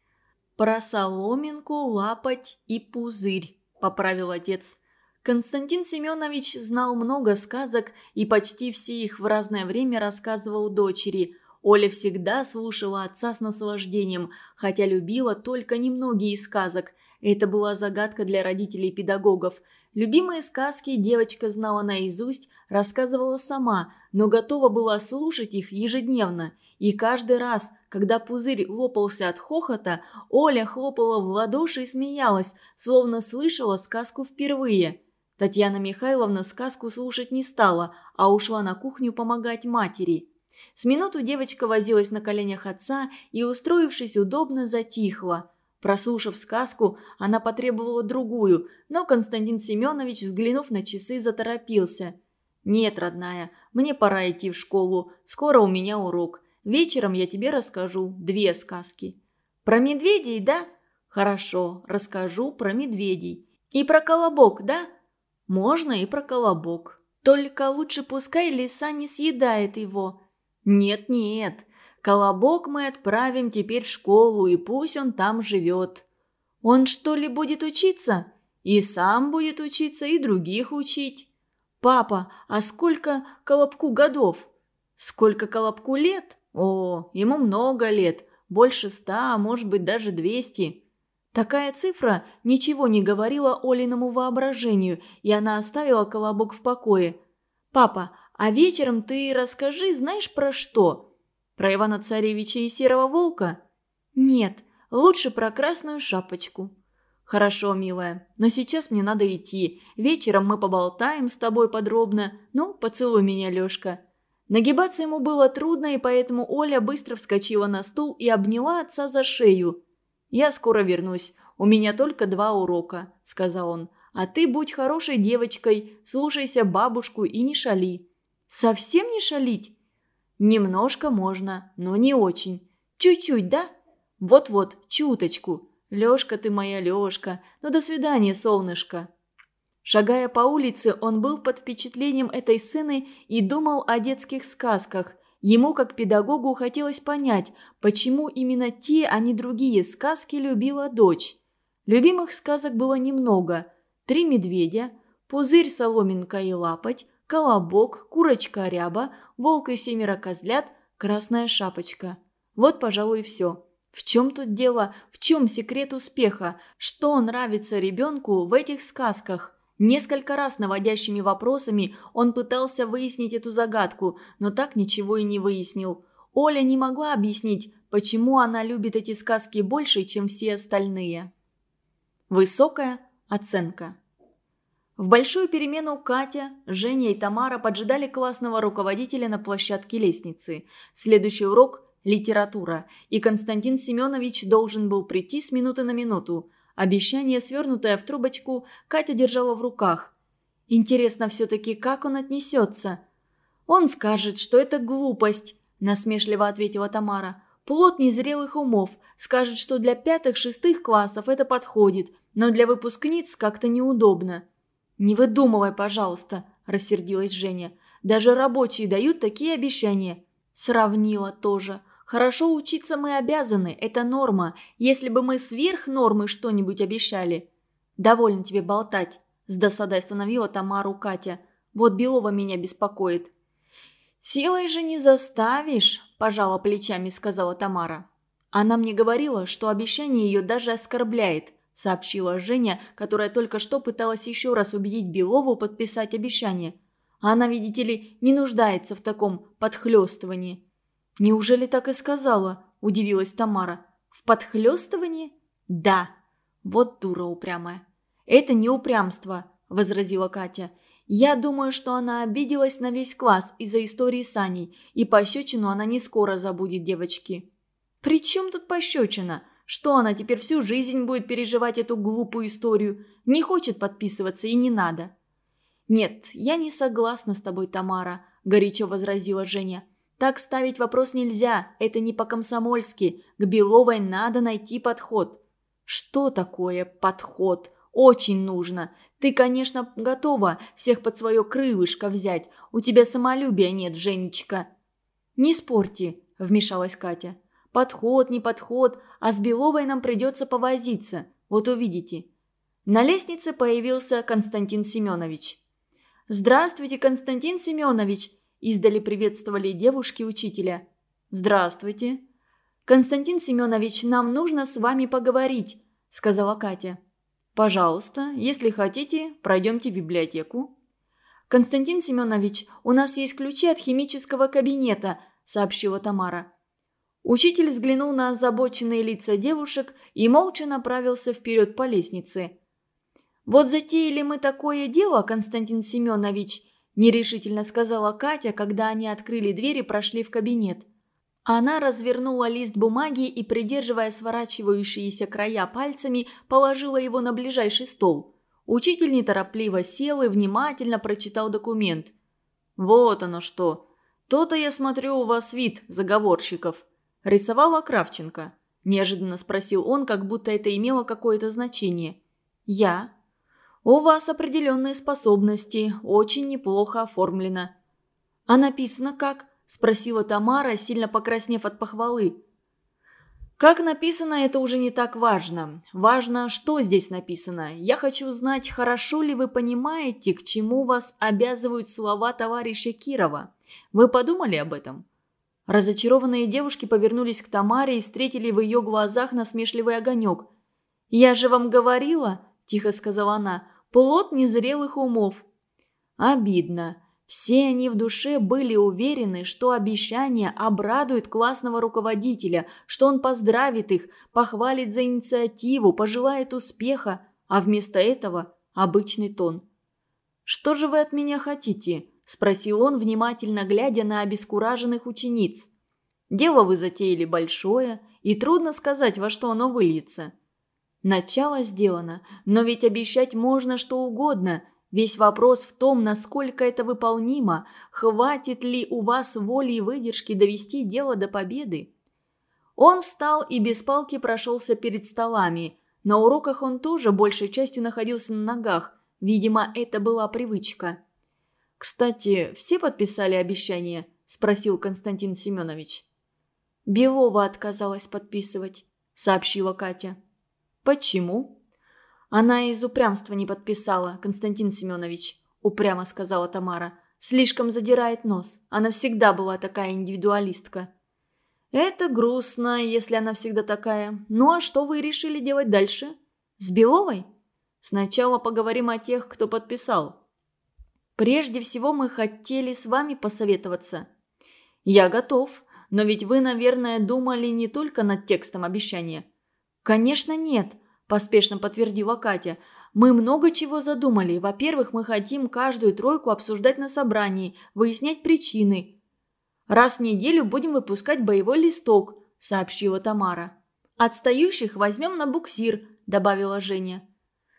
«Про соломинку, лапоть и пузырь», – поправил отец. Константин Семенович знал много сказок и почти все их в разное время рассказывал дочери. Оля всегда слушала отца с наслаждением, хотя любила только немногие из сказок. Это была загадка для родителей и педагогов. Любимые сказки девочка знала наизусть, рассказывала сама, но готова была слушать их ежедневно. И каждый раз, когда пузырь лопался от хохота, Оля хлопала в ладоши и смеялась, словно слышала сказку впервые. Татьяна Михайловна сказку слушать не стала, а ушла на кухню помогать матери. С минуту девочка возилась на коленях отца и, устроившись удобно, затихла. Прослушав сказку, она потребовала другую, но Константин Семенович, взглянув на часы, заторопился. «Нет, родная, мне пора идти в школу, скоро у меня урок. Вечером я тебе расскажу две сказки». «Про медведей, да?» «Хорошо, расскажу про медведей». «И про колобок, да?» «Можно и про колобок. Только лучше пускай лиса не съедает его». «Нет-нет, колобок мы отправим теперь в школу, и пусть он там живет». «Он что ли будет учиться?» «И сам будет учиться, и других учить». «Папа, а сколько колобку годов?» «Сколько колобку лет? О, ему много лет, больше ста, а может быть даже двести». Такая цифра ничего не говорила Олиному воображению, и она оставила колобок в покое. «Папа, а вечером ты расскажи, знаешь про что? Про Ивана-Царевича и Серого Волка?» «Нет, лучше про Красную Шапочку». «Хорошо, милая, но сейчас мне надо идти. Вечером мы поболтаем с тобой подробно. Ну, поцелуй меня, Лёшка». Нагибаться ему было трудно, и поэтому Оля быстро вскочила на стул и обняла отца за шею. «Я скоро вернусь. У меня только два урока», – сказал он. «А ты будь хорошей девочкой, слушайся бабушку и не шали». Совсем не шалить? Немножко можно, но не очень. Чуть-чуть, да? Вот-вот, чуточку. Лёшка ты моя Лёшка. Ну до свидания, солнышко. Шагая по улице, он был под впечатлением этой сцены и думал о детских сказках. Ему, как педагогу, хотелось понять, почему именно те, а не другие сказки любила дочь. Любимых сказок было немного. «Три медведя», «Пузырь, соломинка и лапоть», «Колобок», «Курочка ряба», «Волк и семеро козлят», «Красная шапочка». Вот, пожалуй, и все. В чем тут дело? В чем секрет успеха? Что нравится ребенку в этих сказках? Несколько раз наводящими вопросами он пытался выяснить эту загадку, но так ничего и не выяснил. Оля не могла объяснить, почему она любит эти сказки больше, чем все остальные. Высокая оценка. В большую перемену Катя, Женя и Тамара поджидали классного руководителя на площадке лестницы. Следующий урок – литература, и Константин Семенович должен был прийти с минуты на минуту. Обещание, свернутое в трубочку, Катя держала в руках. Интересно все-таки, как он отнесется? «Он скажет, что это глупость», – насмешливо ответила Тамара. «Плод незрелых умов. Скажет, что для пятых-шестых классов это подходит, но для выпускниц как-то неудобно». «Не выдумывай, пожалуйста», – рассердилась Женя. «Даже рабочие дают такие обещания». Сравнила тоже. «Хорошо учиться мы обязаны, это норма. Если бы мы сверх нормы что-нибудь обещали». «Довольно тебе болтать», – с досадой остановила Тамару Катя. «Вот Белова меня беспокоит». «Силой же не заставишь», – пожала плечами, сказала Тамара. «Она мне говорила, что обещание ее даже оскорбляет», – сообщила Женя, которая только что пыталась еще раз убедить Белову подписать обещание. А она, видите ли, не нуждается в таком подхлёстывании. «Неужели так и сказала?» – удивилась Тамара. «В подхлёстывании?» «Да». «Вот дура упрямая». «Это не упрямство», – возразила Катя. «Я думаю, что она обиделась на весь класс из-за истории с Аней, и пощечину она не скоро забудет, девочки». «При чем тут пощечина? Что она теперь всю жизнь будет переживать эту глупую историю? Не хочет подписываться и не надо». «Нет, я не согласна с тобой, Тамара», – горячо возразила Женя. «Так ставить вопрос нельзя, это не по-комсомольски. К Беловой надо найти подход». «Что такое подход? Очень нужно. Ты, конечно, готова всех под свое крылышко взять. У тебя самолюбия нет, Женечка». «Не спорьте», – вмешалась Катя. «Подход, не подход, а с Беловой нам придется повозиться. Вот увидите». На лестнице появился Константин Семенович. «Здравствуйте, Константин Семенович!» – издали приветствовали девушки учителя. «Здравствуйте!» «Константин Семенович, нам нужно с вами поговорить», – сказала Катя. «Пожалуйста, если хотите, пройдемте в библиотеку». «Константин Семенович, у нас есть ключи от химического кабинета», – сообщила Тамара. Учитель взглянул на озабоченные лица девушек и молча направился вперед по лестнице. «Вот затеяли мы такое дело, Константин Семенович», – нерешительно сказала Катя, когда они открыли дверь и прошли в кабинет. Она развернула лист бумаги и, придерживая сворачивающиеся края пальцами, положила его на ближайший стол. Учитель неторопливо сел и внимательно прочитал документ. «Вот оно что. То-то, я смотрю, у вас вид заговорщиков. Рисовала Кравченко?» – неожиданно спросил он, как будто это имело какое-то значение. «Я». «У вас определенные способности, очень неплохо оформлено». «А написано как?» – спросила Тамара, сильно покраснев от похвалы. «Как написано, это уже не так важно. Важно, что здесь написано. Я хочу знать, хорошо ли вы понимаете, к чему вас обязывают слова товарища Кирова. Вы подумали об этом?» Разочарованные девушки повернулись к Тамаре и встретили в ее глазах насмешливый огонек. «Я же вам говорила», – тихо сказала она, – «плод незрелых умов». Обидно. Все они в душе были уверены, что обещание обрадует классного руководителя, что он поздравит их, похвалит за инициативу, пожелает успеха, а вместо этого обычный тон. «Что же вы от меня хотите?» – спросил он, внимательно глядя на обескураженных учениц. «Дело вы затеяли большое, и трудно сказать, во что оно выльется». «Начало сделано, но ведь обещать можно что угодно», Весь вопрос в том, насколько это выполнимо, хватит ли у вас воли и выдержки довести дело до победы. Он встал и без палки прошелся перед столами. На уроках он тоже большей частью находился на ногах. Видимо, это была привычка. «Кстати, все подписали обещание?» – спросил Константин Семенович. «Белова отказалась подписывать», – сообщила Катя. «Почему?» «Она из упрямства не подписала, Константин Семенович», – упрямо сказала Тамара. «Слишком задирает нос. Она всегда была такая индивидуалистка». «Это грустно, если она всегда такая. Ну а что вы решили делать дальше? С Беловой? Сначала поговорим о тех, кто подписал». «Прежде всего мы хотели с вами посоветоваться». «Я готов. Но ведь вы, наверное, думали не только над текстом обещания». «Конечно нет», – поспешно подтвердила Катя. «Мы много чего задумали. Во-первых, мы хотим каждую тройку обсуждать на собрании, выяснять причины». «Раз в неделю будем выпускать боевой листок», – сообщила Тамара. «Отстающих возьмем на буксир», – добавила Женя.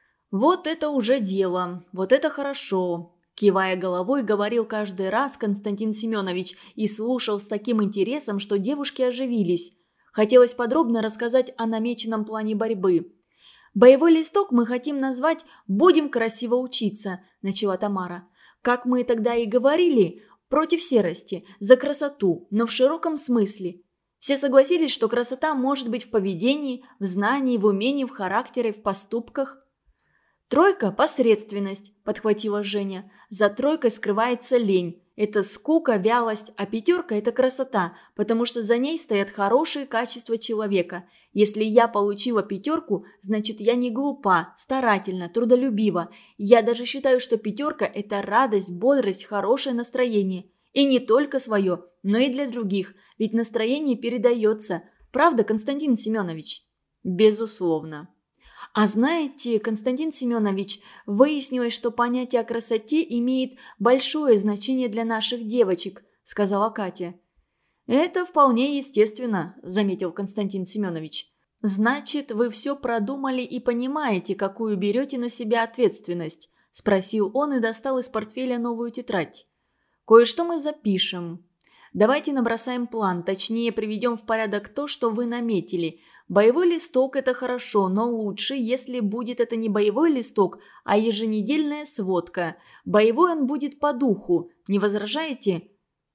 «Вот это уже дело. Вот это хорошо», – кивая головой, говорил каждый раз Константин Семенович и слушал с таким интересом, что девушки оживились. Хотелось подробно рассказать о намеченном плане борьбы. «Боевой листок мы хотим назвать «Будем красиво учиться», – начала Тамара. «Как мы тогда и говорили, против серости, за красоту, но в широком смысле. Все согласились, что красота может быть в поведении, в знании, в умении, в характере, в поступках». «Тройка – посредственность», – подхватила Женя. «За тройкой скрывается лень. Это скука, вялость, а пятерка – это красота, потому что за ней стоят хорошие качества человека. Если я получила пятерку, значит я не глупа, старательна, трудолюбива. Я даже считаю, что пятерка – это радость, бодрость, хорошее настроение. И не только свое, но и для других, ведь настроение передается. Правда, Константин Семенович?» «Безусловно». «А знаете, Константин Семенович, выяснилось, что понятие о красоте имеет большое значение для наших девочек», – сказала Катя. «Это вполне естественно», – заметил Константин Семенович. «Значит, вы все продумали и понимаете, какую берете на себя ответственность?» – спросил он и достал из портфеля новую тетрадь. «Кое-что мы запишем. Давайте набросаем план, точнее приведем в порядок то, что вы наметили. Боевой листок – это хорошо, но лучше, если будет это не боевой листок, а еженедельная сводка. Боевой он будет по духу. Не возражаете?»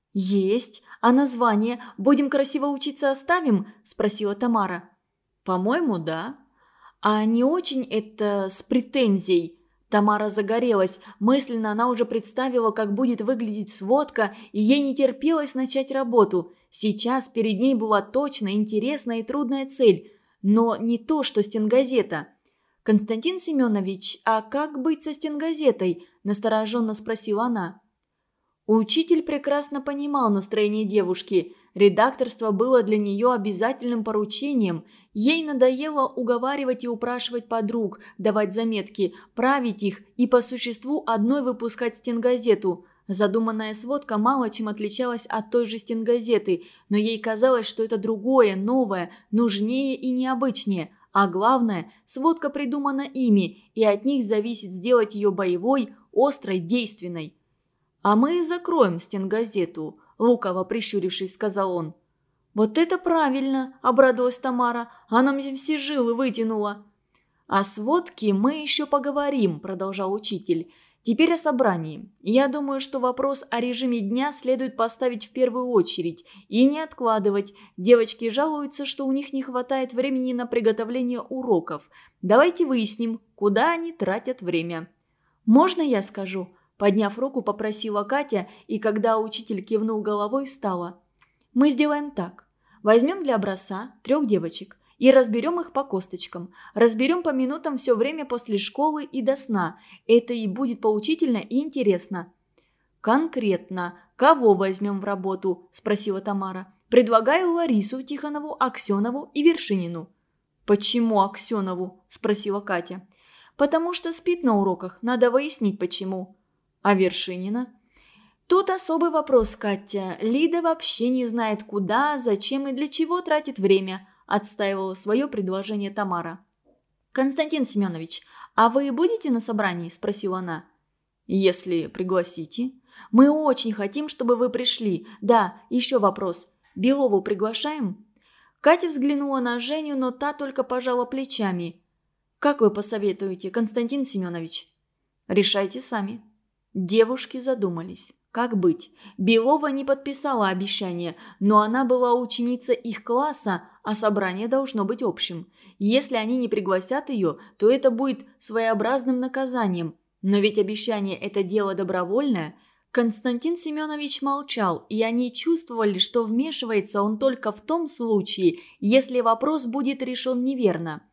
«Есть. А название «Будем красиво учиться» оставим?» – спросила Тамара. «По-моему, да». «А не очень это с претензией?» Тамара загорелась. Мысленно она уже представила, как будет выглядеть сводка, и ей не терпелось начать работу. Сейчас перед ней была точная, интересная и трудная цель, но не то, что стенгазета. «Константин Семенович, а как быть со стенгазетой?» – настороженно спросила она. Учитель прекрасно понимал настроение девушки. Редакторство было для нее обязательным поручением. Ей надоело уговаривать и упрашивать подруг, давать заметки, править их и по существу одной выпускать стенгазету. Задуманная сводка мало чем отличалась от той же стенгазеты, но ей казалось, что это другое, новое, нужнее и необычнее. А главное, сводка придумана ими, и от них зависит сделать ее боевой, острой, действенной. «А мы закроем стенгазету», – лукаво прищурившись, сказал он. «Вот это правильно!» – обрадовалась Тамара. «Она мне все жилы вытянула». «О сводке мы еще поговорим», – продолжал учитель. «Теперь о собрании. Я думаю, что вопрос о режиме дня следует поставить в первую очередь и не откладывать. Девочки жалуются, что у них не хватает времени на приготовление уроков. Давайте выясним, куда они тратят время». «Можно я скажу?» Подняв руку, попросила Катя, и когда учитель кивнул головой, встала. «Мы сделаем так. Возьмем для образца трех девочек и разберем их по косточкам. Разберем по минутам все время после школы и до сна. Это и будет поучительно и интересно». «Конкретно. Кого возьмем в работу?» – спросила Тамара. «Предлагаю Ларису Тихонову, Аксенову и Вершинину». «Почему Аксенову?» – спросила Катя. «Потому что спит на уроках. Надо выяснить, почему». «А Вершинина?» «Тут особый вопрос, Катя. Лида вообще не знает, куда, зачем и для чего тратит время», – отстаивала свое предложение Тамара. «Константин Семенович, а вы будете на собрании?» – спросила она. «Если пригласите». «Мы очень хотим, чтобы вы пришли. Да, еще вопрос. Белову приглашаем?» Катя взглянула на Женю, но та только пожала плечами. «Как вы посоветуете, Константин Семенович?» «Решайте сами». Девушки задумались. Как быть? Белова не подписала обещание, но она была ученица их класса, а собрание должно быть общим. Если они не пригласят ее, то это будет своеобразным наказанием. Но ведь обещание – это дело добровольное. Константин Семенович молчал, и они чувствовали, что вмешивается он только в том случае, если вопрос будет решен неверно.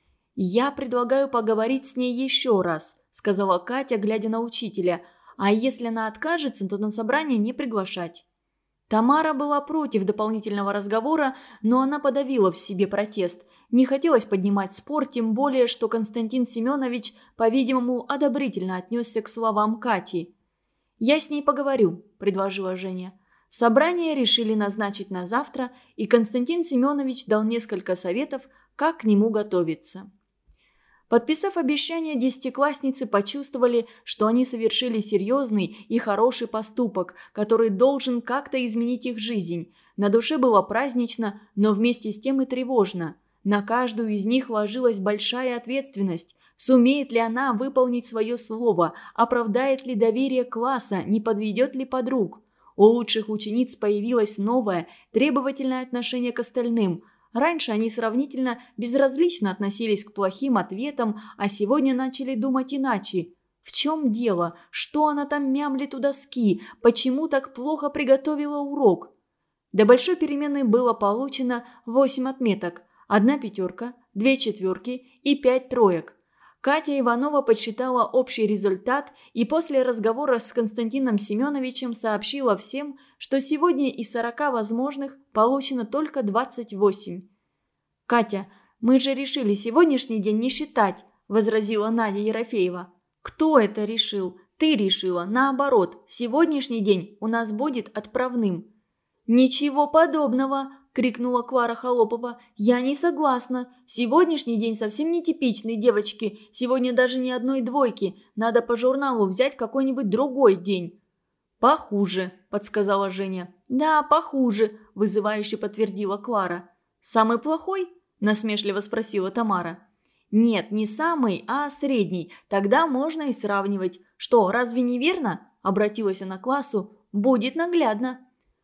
«Я предлагаю поговорить с ней еще раз», – сказала Катя, глядя на учителя. «А если она откажется, то на собрание не приглашать». Тамара была против дополнительного разговора, но она подавила в себе протест. Не хотелось поднимать спор, тем более, что Константин Семенович, по-видимому, одобрительно отнесся к словам Кати. «Я с ней поговорю», – предложила Женя. Собрание решили назначить на завтра, и Константин Семенович дал несколько советов, как к нему готовиться. Подписав обещание, десятиклассницы почувствовали, что они совершили серьезный и хороший поступок, который должен как-то изменить их жизнь. На душе было празднично, но вместе с тем и тревожно. На каждую из них ложилась большая ответственность. Сумеет ли она выполнить свое слово, оправдает ли доверие класса, не подведет ли подруг? У лучших учениц появилось новое, требовательное отношение к остальным. Раньше они сравнительно безразлично относились к плохим ответам, а сегодня начали думать иначе. В чем дело? Что она там мямлит у доски? Почему так плохо приготовила урок? До большой перемены было получено восемь отметок. Одна пятерка, две четверки и пять троек. Катя Иванова подсчитала общий результат и после разговора с Константином Семеновичем сообщила всем, что сегодня из сорока возможных получено только двадцать восемь. «Катя, мы же решили сегодняшний день не считать», – возразила Надя Ерофеева. «Кто это решил? Ты решила. Наоборот, сегодняшний день у нас будет отправным». «Ничего подобного!» – крикнула Клара Холопова. «Я не согласна. Сегодняшний день совсем нетипичный, девочки. Сегодня даже ни одной двойки. Надо по журналу взять какой-нибудь другой день». «Похуже», – подсказала Женя. «Да, похуже», – вызывающе подтвердила Клара. «Самый плохой?» – насмешливо спросила Тамара. «Нет, не самый, а средний. Тогда можно и сравнивать. Что, разве не верно?» – обратилась она к классу. «Будет наглядно».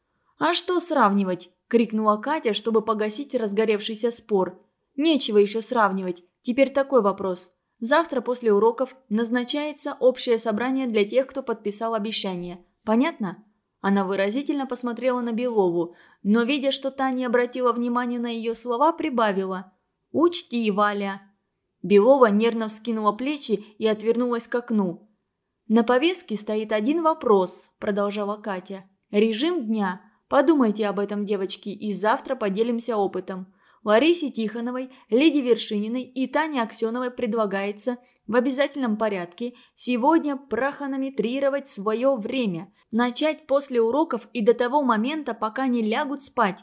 «А что сравнивать?» – крикнула Катя, чтобы погасить разгоревшийся спор. «Нечего еще сравнивать. Теперь такой вопрос. Завтра после уроков назначается общее собрание для тех, кто подписал обещание. Понятно?» Она выразительно посмотрела на Белову, но, видя, что та не обратила внимания на ее слова, прибавила. «Учти, Валя». Белова нервно вскинула плечи и отвернулась к окну. «На повестке стоит один вопрос», – продолжала Катя. «Режим дня. Подумайте об этом, девочки, и завтра поделимся опытом. Ларисе Тихоновой, Лиде Вершининой и Тане Аксеновой предлагается в обязательном порядке сегодня прохронометрировать свое время, начать после уроков и до того момента, пока не лягут спать».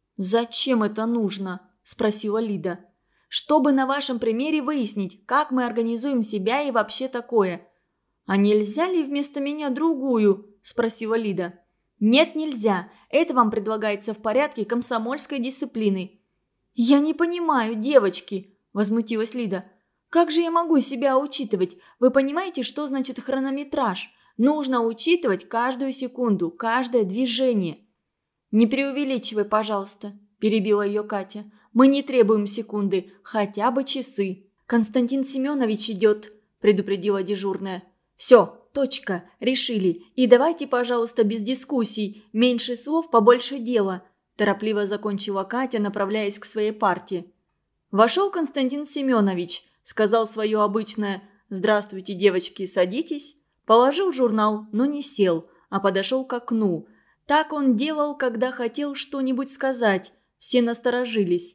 «Зачем это нужно?» – спросила Лида. «Чтобы на вашем примере выяснить, как мы организуем себя и вообще такое». «А нельзя ли вместо меня другую?» – спросила Лида. «Нет, нельзя. Это вам предлагается в порядке комсомольской дисциплины». «Я не понимаю, девочки», – возмутилась Лида. «Как же я могу себя учитывать? Вы понимаете, что значит хронометраж? Нужно учитывать каждую секунду, каждое движение». «Не преувеличивай, пожалуйста», – перебила ее Катя. «Мы не требуем секунды, хотя бы часы». «Константин Семенович идет», – предупредила дежурная. «Все, точка, решили. И давайте, пожалуйста, без дискуссий. Меньше слов, побольше дела», – торопливо закончила Катя, направляясь к своей парте. Вошел Константин Семенович, сказал свое обычное «Здравствуйте, девочки, садитесь», положил журнал, но не сел, а подошел к окну. Так он делал, когда хотел что-нибудь сказать. Все насторожились.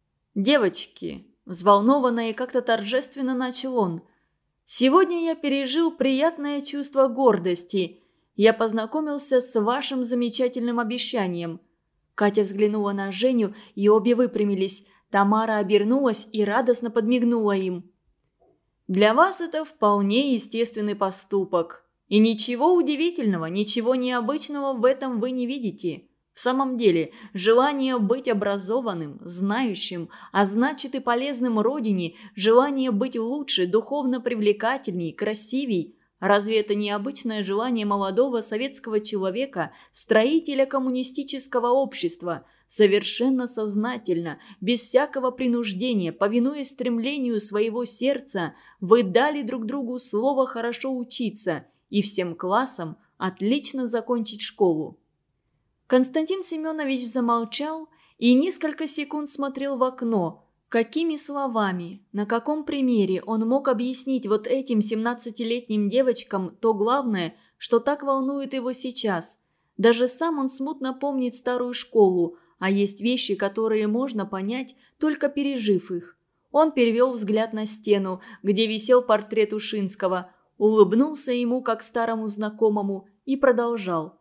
«Девочки», – взволнованно и как-то торжественно начал он, – «сегодня я пережил приятное чувство гордости. Я познакомился с вашим замечательным обещанием». Катя взглянула на Женю, и обе выпрямились. Тамара обернулась и радостно подмигнула им. «Для вас это вполне естественный поступок», И ничего удивительного, ничего необычного в этом вы не видите. В самом деле, желание быть образованным, знающим, а значит и полезным родине, желание быть лучше, духовно привлекательней, красивей – разве это не обычное желание молодого советского человека, строителя коммунистического общества, совершенно сознательно, без всякого принуждения, повинуясь стремлению своего сердца, вы дали друг другу слово хорошо учиться и всем классам отлично закончить школу? Константин Семенович замолчал и несколько секунд смотрел в окно. Какими словами, на каком примере он мог объяснить вот этим семнадцатилетним девочкам то главное, что так волнует его сейчас? Даже сам он смутно помнит старую школу, а есть вещи, которые можно понять, только пережив их. Он перевел взгляд на стену, где висел портрет Ушинского, улыбнулся ему как старому знакомому и продолжал.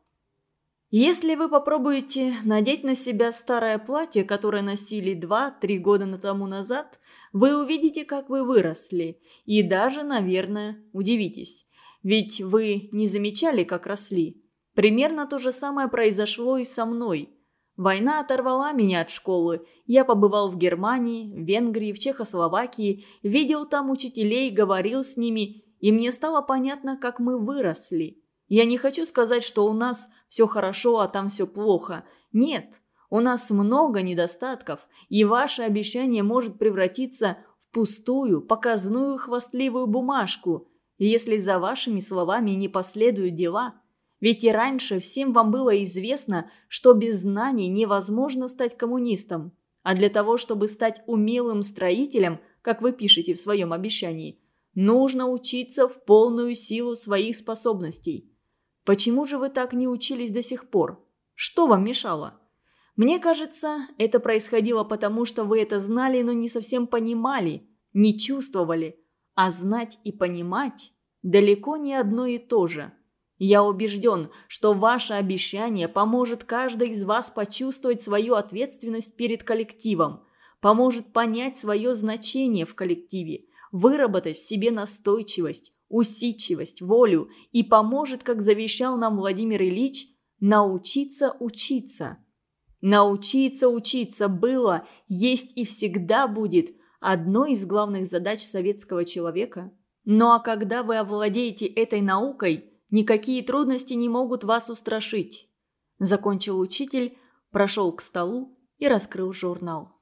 Если вы попробуете надеть на себя старое платье, которое носили два-три года тому назад, вы увидите, как вы выросли, и даже, наверное, удивитесь. Ведь вы не замечали, как росли. Примерно то же самое произошло и со мной. Война оторвала меня от школы. Я побывал в Германии, в Венгрии, в Чехословакии, видел там учителей, говорил с ними, и мне стало понятно, как мы выросли. Я не хочу сказать, что у нас все хорошо, а там все плохо. Нет, у нас много недостатков, и ваше обещание может превратиться в пустую, показную, хвастливую бумажку, если за вашими словами не последуют дела. Ведь и раньше всем вам было известно, что без знаний невозможно стать коммунистом. А для того, чтобы стать умелым строителем, как вы пишете в своем обещании, нужно учиться в полную силу своих способностей. Почему же вы так не учились до сих пор? Что вам мешало? Мне кажется, это происходило потому, что вы это знали, но не совсем понимали, не чувствовали. А знать и понимать далеко не одно и то же. Я убежден, что ваше обещание поможет каждой из вас почувствовать свою ответственность перед коллективом, поможет понять свое значение в коллективе, выработать в себе настойчивость, усидчивость, волю и поможет, как завещал нам Владимир Ильич, научиться учиться. Научиться учиться было, есть и всегда будет одной из главных задач советского человека. Ну а когда вы овладеете этой наукой, никакие трудности не могут вас устрашить. Закончил учитель, прошел к столу и раскрыл журнал.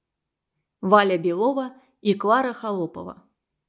Валя Белова и Клара Холопова.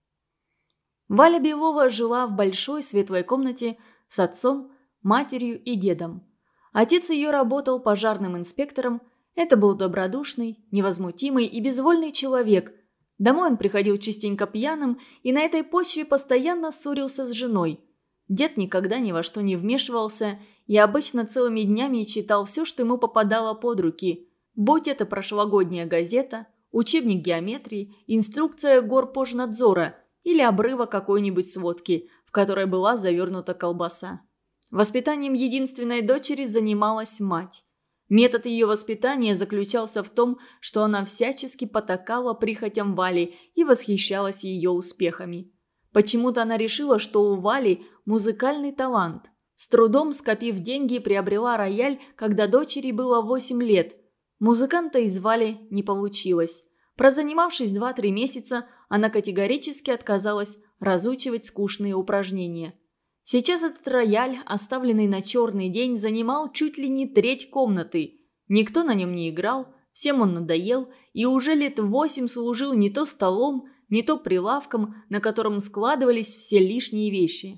Валя Белова жила в большой светлой комнате с отцом, матерью и дедом. Отец ее работал пожарным инспектором. Это был добродушный, невозмутимый и безвольный человек. Домой он приходил частенько пьяным и на этой почве постоянно ссорился с женой. Дед никогда ни во что не вмешивался и обычно целыми днями читал все, что ему попадало под руки. Будь это прошлогодняя газета, учебник геометрии, инструкция горпожнадзора или обрыва какой-нибудь сводки, в которой была завернута колбаса. Воспитанием единственной дочери занималась мать. Метод ее воспитания заключался в том, что она всячески потакала прихотям Вали и восхищалась ее успехами. Почему-то она решила, что у Вали музыкальный талант. С трудом скопив деньги, приобрела рояль, когда дочери было восемь лет. Музыканта из Вали не получилось. Прозанимавшись два-три месяца, она категорически отказалась разучивать скучные упражнения. Сейчас этот рояль, оставленный на черный день, занимал чуть ли не треть комнаты. Никто на нем не играл, всем он надоел и уже лет восемь служил не то столом, не то прилавком, на котором складывались все лишние вещи.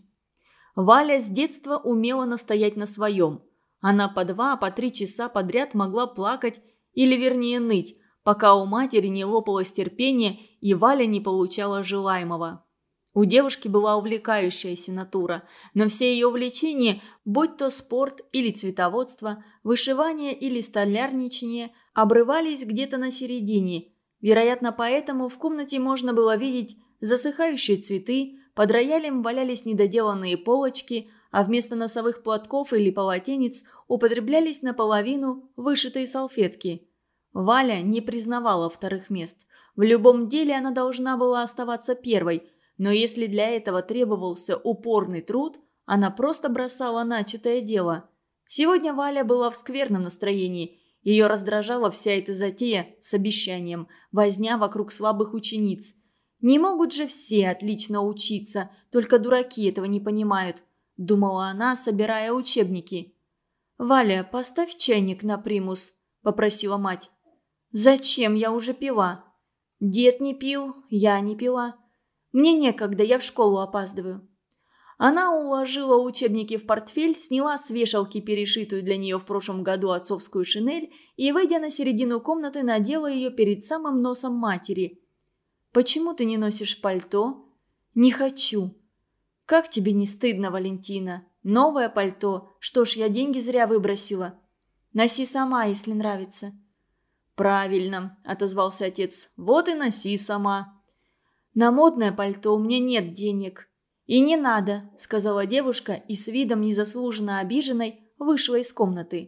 Валя с детства умела настоять на своем. Она по два, по три часа подряд могла плакать, или вернее ныть, пока у матери не лопалось терпение и Валя не получала желаемого. У девушки была увлекающаяся натура, но все ее увлечения, будь то спорт или цветоводство, вышивание или столярничание, обрывались где-то на середине. Вероятно, поэтому в комнате можно было видеть засыхающие цветы, под роялем валялись недоделанные полочки, а вместо носовых платков или полотенец употреблялись наполовину вышитые салфетки. Валя не признавала вторых мест. В любом деле она должна была оставаться первой, но если для этого требовался упорный труд, Она просто бросала начатое дело. Сегодня Валя была в скверном настроении. Ее раздражала вся эта затея с обещанием, возня вокруг слабых учениц. Не могут же все отлично учиться, только дураки этого не понимают, думала она, собирая учебники. «Валя, поставь чайник на примус», – попросила мать. «Зачем? Я уже пила». «Дед не пил, я не пила. Мне некогда, я в школу опаздываю». Она уложила учебники в портфель, сняла с вешалки перешитую для нее в прошлом году отцовскую шинель и, выйдя на середину комнаты, надела ее перед самым носом матери. «Почему ты не носишь пальто?» «Не хочу». «Как тебе не стыдно, Валентина? Новое пальто. Что ж, я деньги зря выбросила. Носи сама, если нравится». «Правильно», – отозвался отец. «Вот и носи сама». «На модное пальто у меня нет денег». «И не надо», – сказала девушка и с видом незаслуженно обиженной вышла из комнаты.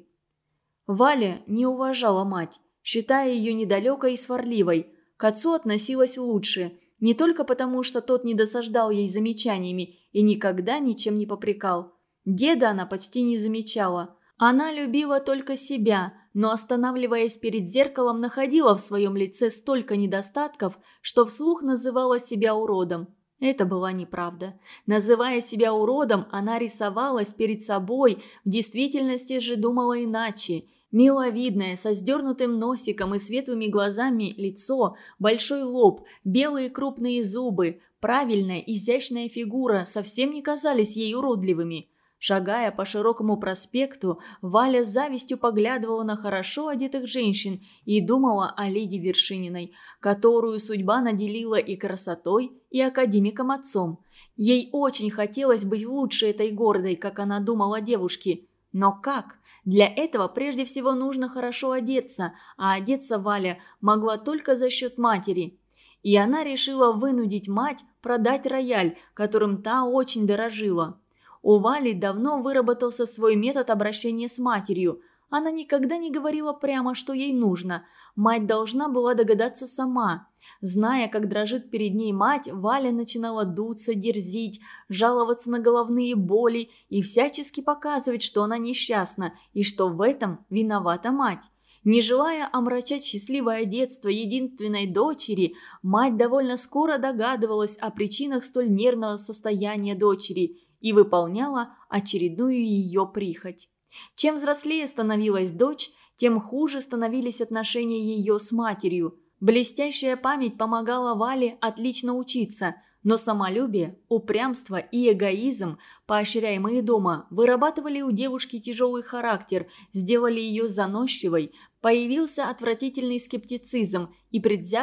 Валя не уважала мать, считая ее недалекой и сварливой. К отцу относилась лучше, не только потому, что тот не досаждал ей замечаниями и никогда ничем не попрекал. Деда она почти не замечала. Она любила только себя, но, останавливаясь перед зеркалом, находила в своем лице столько недостатков, что вслух называла себя уродом. Это была неправда. Называя себя уродом, она рисовалась перед собой, в действительности же думала иначе. Миловидное, со вздернутым носиком и светлыми глазами лицо, большой лоб, белые крупные зубы, правильная, изящная фигура совсем не казались ей уродливыми. Шагая по широкому проспекту, Валя с завистью поглядывала на хорошо одетых женщин и думала о Лиде Вершининой, которую судьба наделила и красотой, и академиком отцом. Ей очень хотелось быть лучше этой гордой, как она думала, девушки. Но как? Для этого прежде всего нужно хорошо одеться, а одеться Валя могла только за счет матери. И она решила вынудить мать продать рояль, которым та очень дорожила. У Вали давно выработался свой метод обращения с матерью. Она никогда не говорила прямо, что ей нужно. Мать должна была догадаться сама. Зная, как дрожит перед ней мать, Валя начинала дуться, дерзить, жаловаться на головные боли и всячески показывать, что она несчастна и что в этом виновата мать. Не желая омрачать счастливое детство единственной дочери, мать довольно скоро догадывалась о причинах столь нервного состояния дочери и выполняла очередную ее прихоть. Чем взрослее становилась дочь, тем хуже становились отношения ее с матерью. Блестящая память помогала Вале отлично учиться, но самолюбие, упрямство и эгоизм, поощряемые дома, вырабатывали у девушки тяжелый характер, сделали ее заносчивой, появился отвратительный скептицизм и предвзятость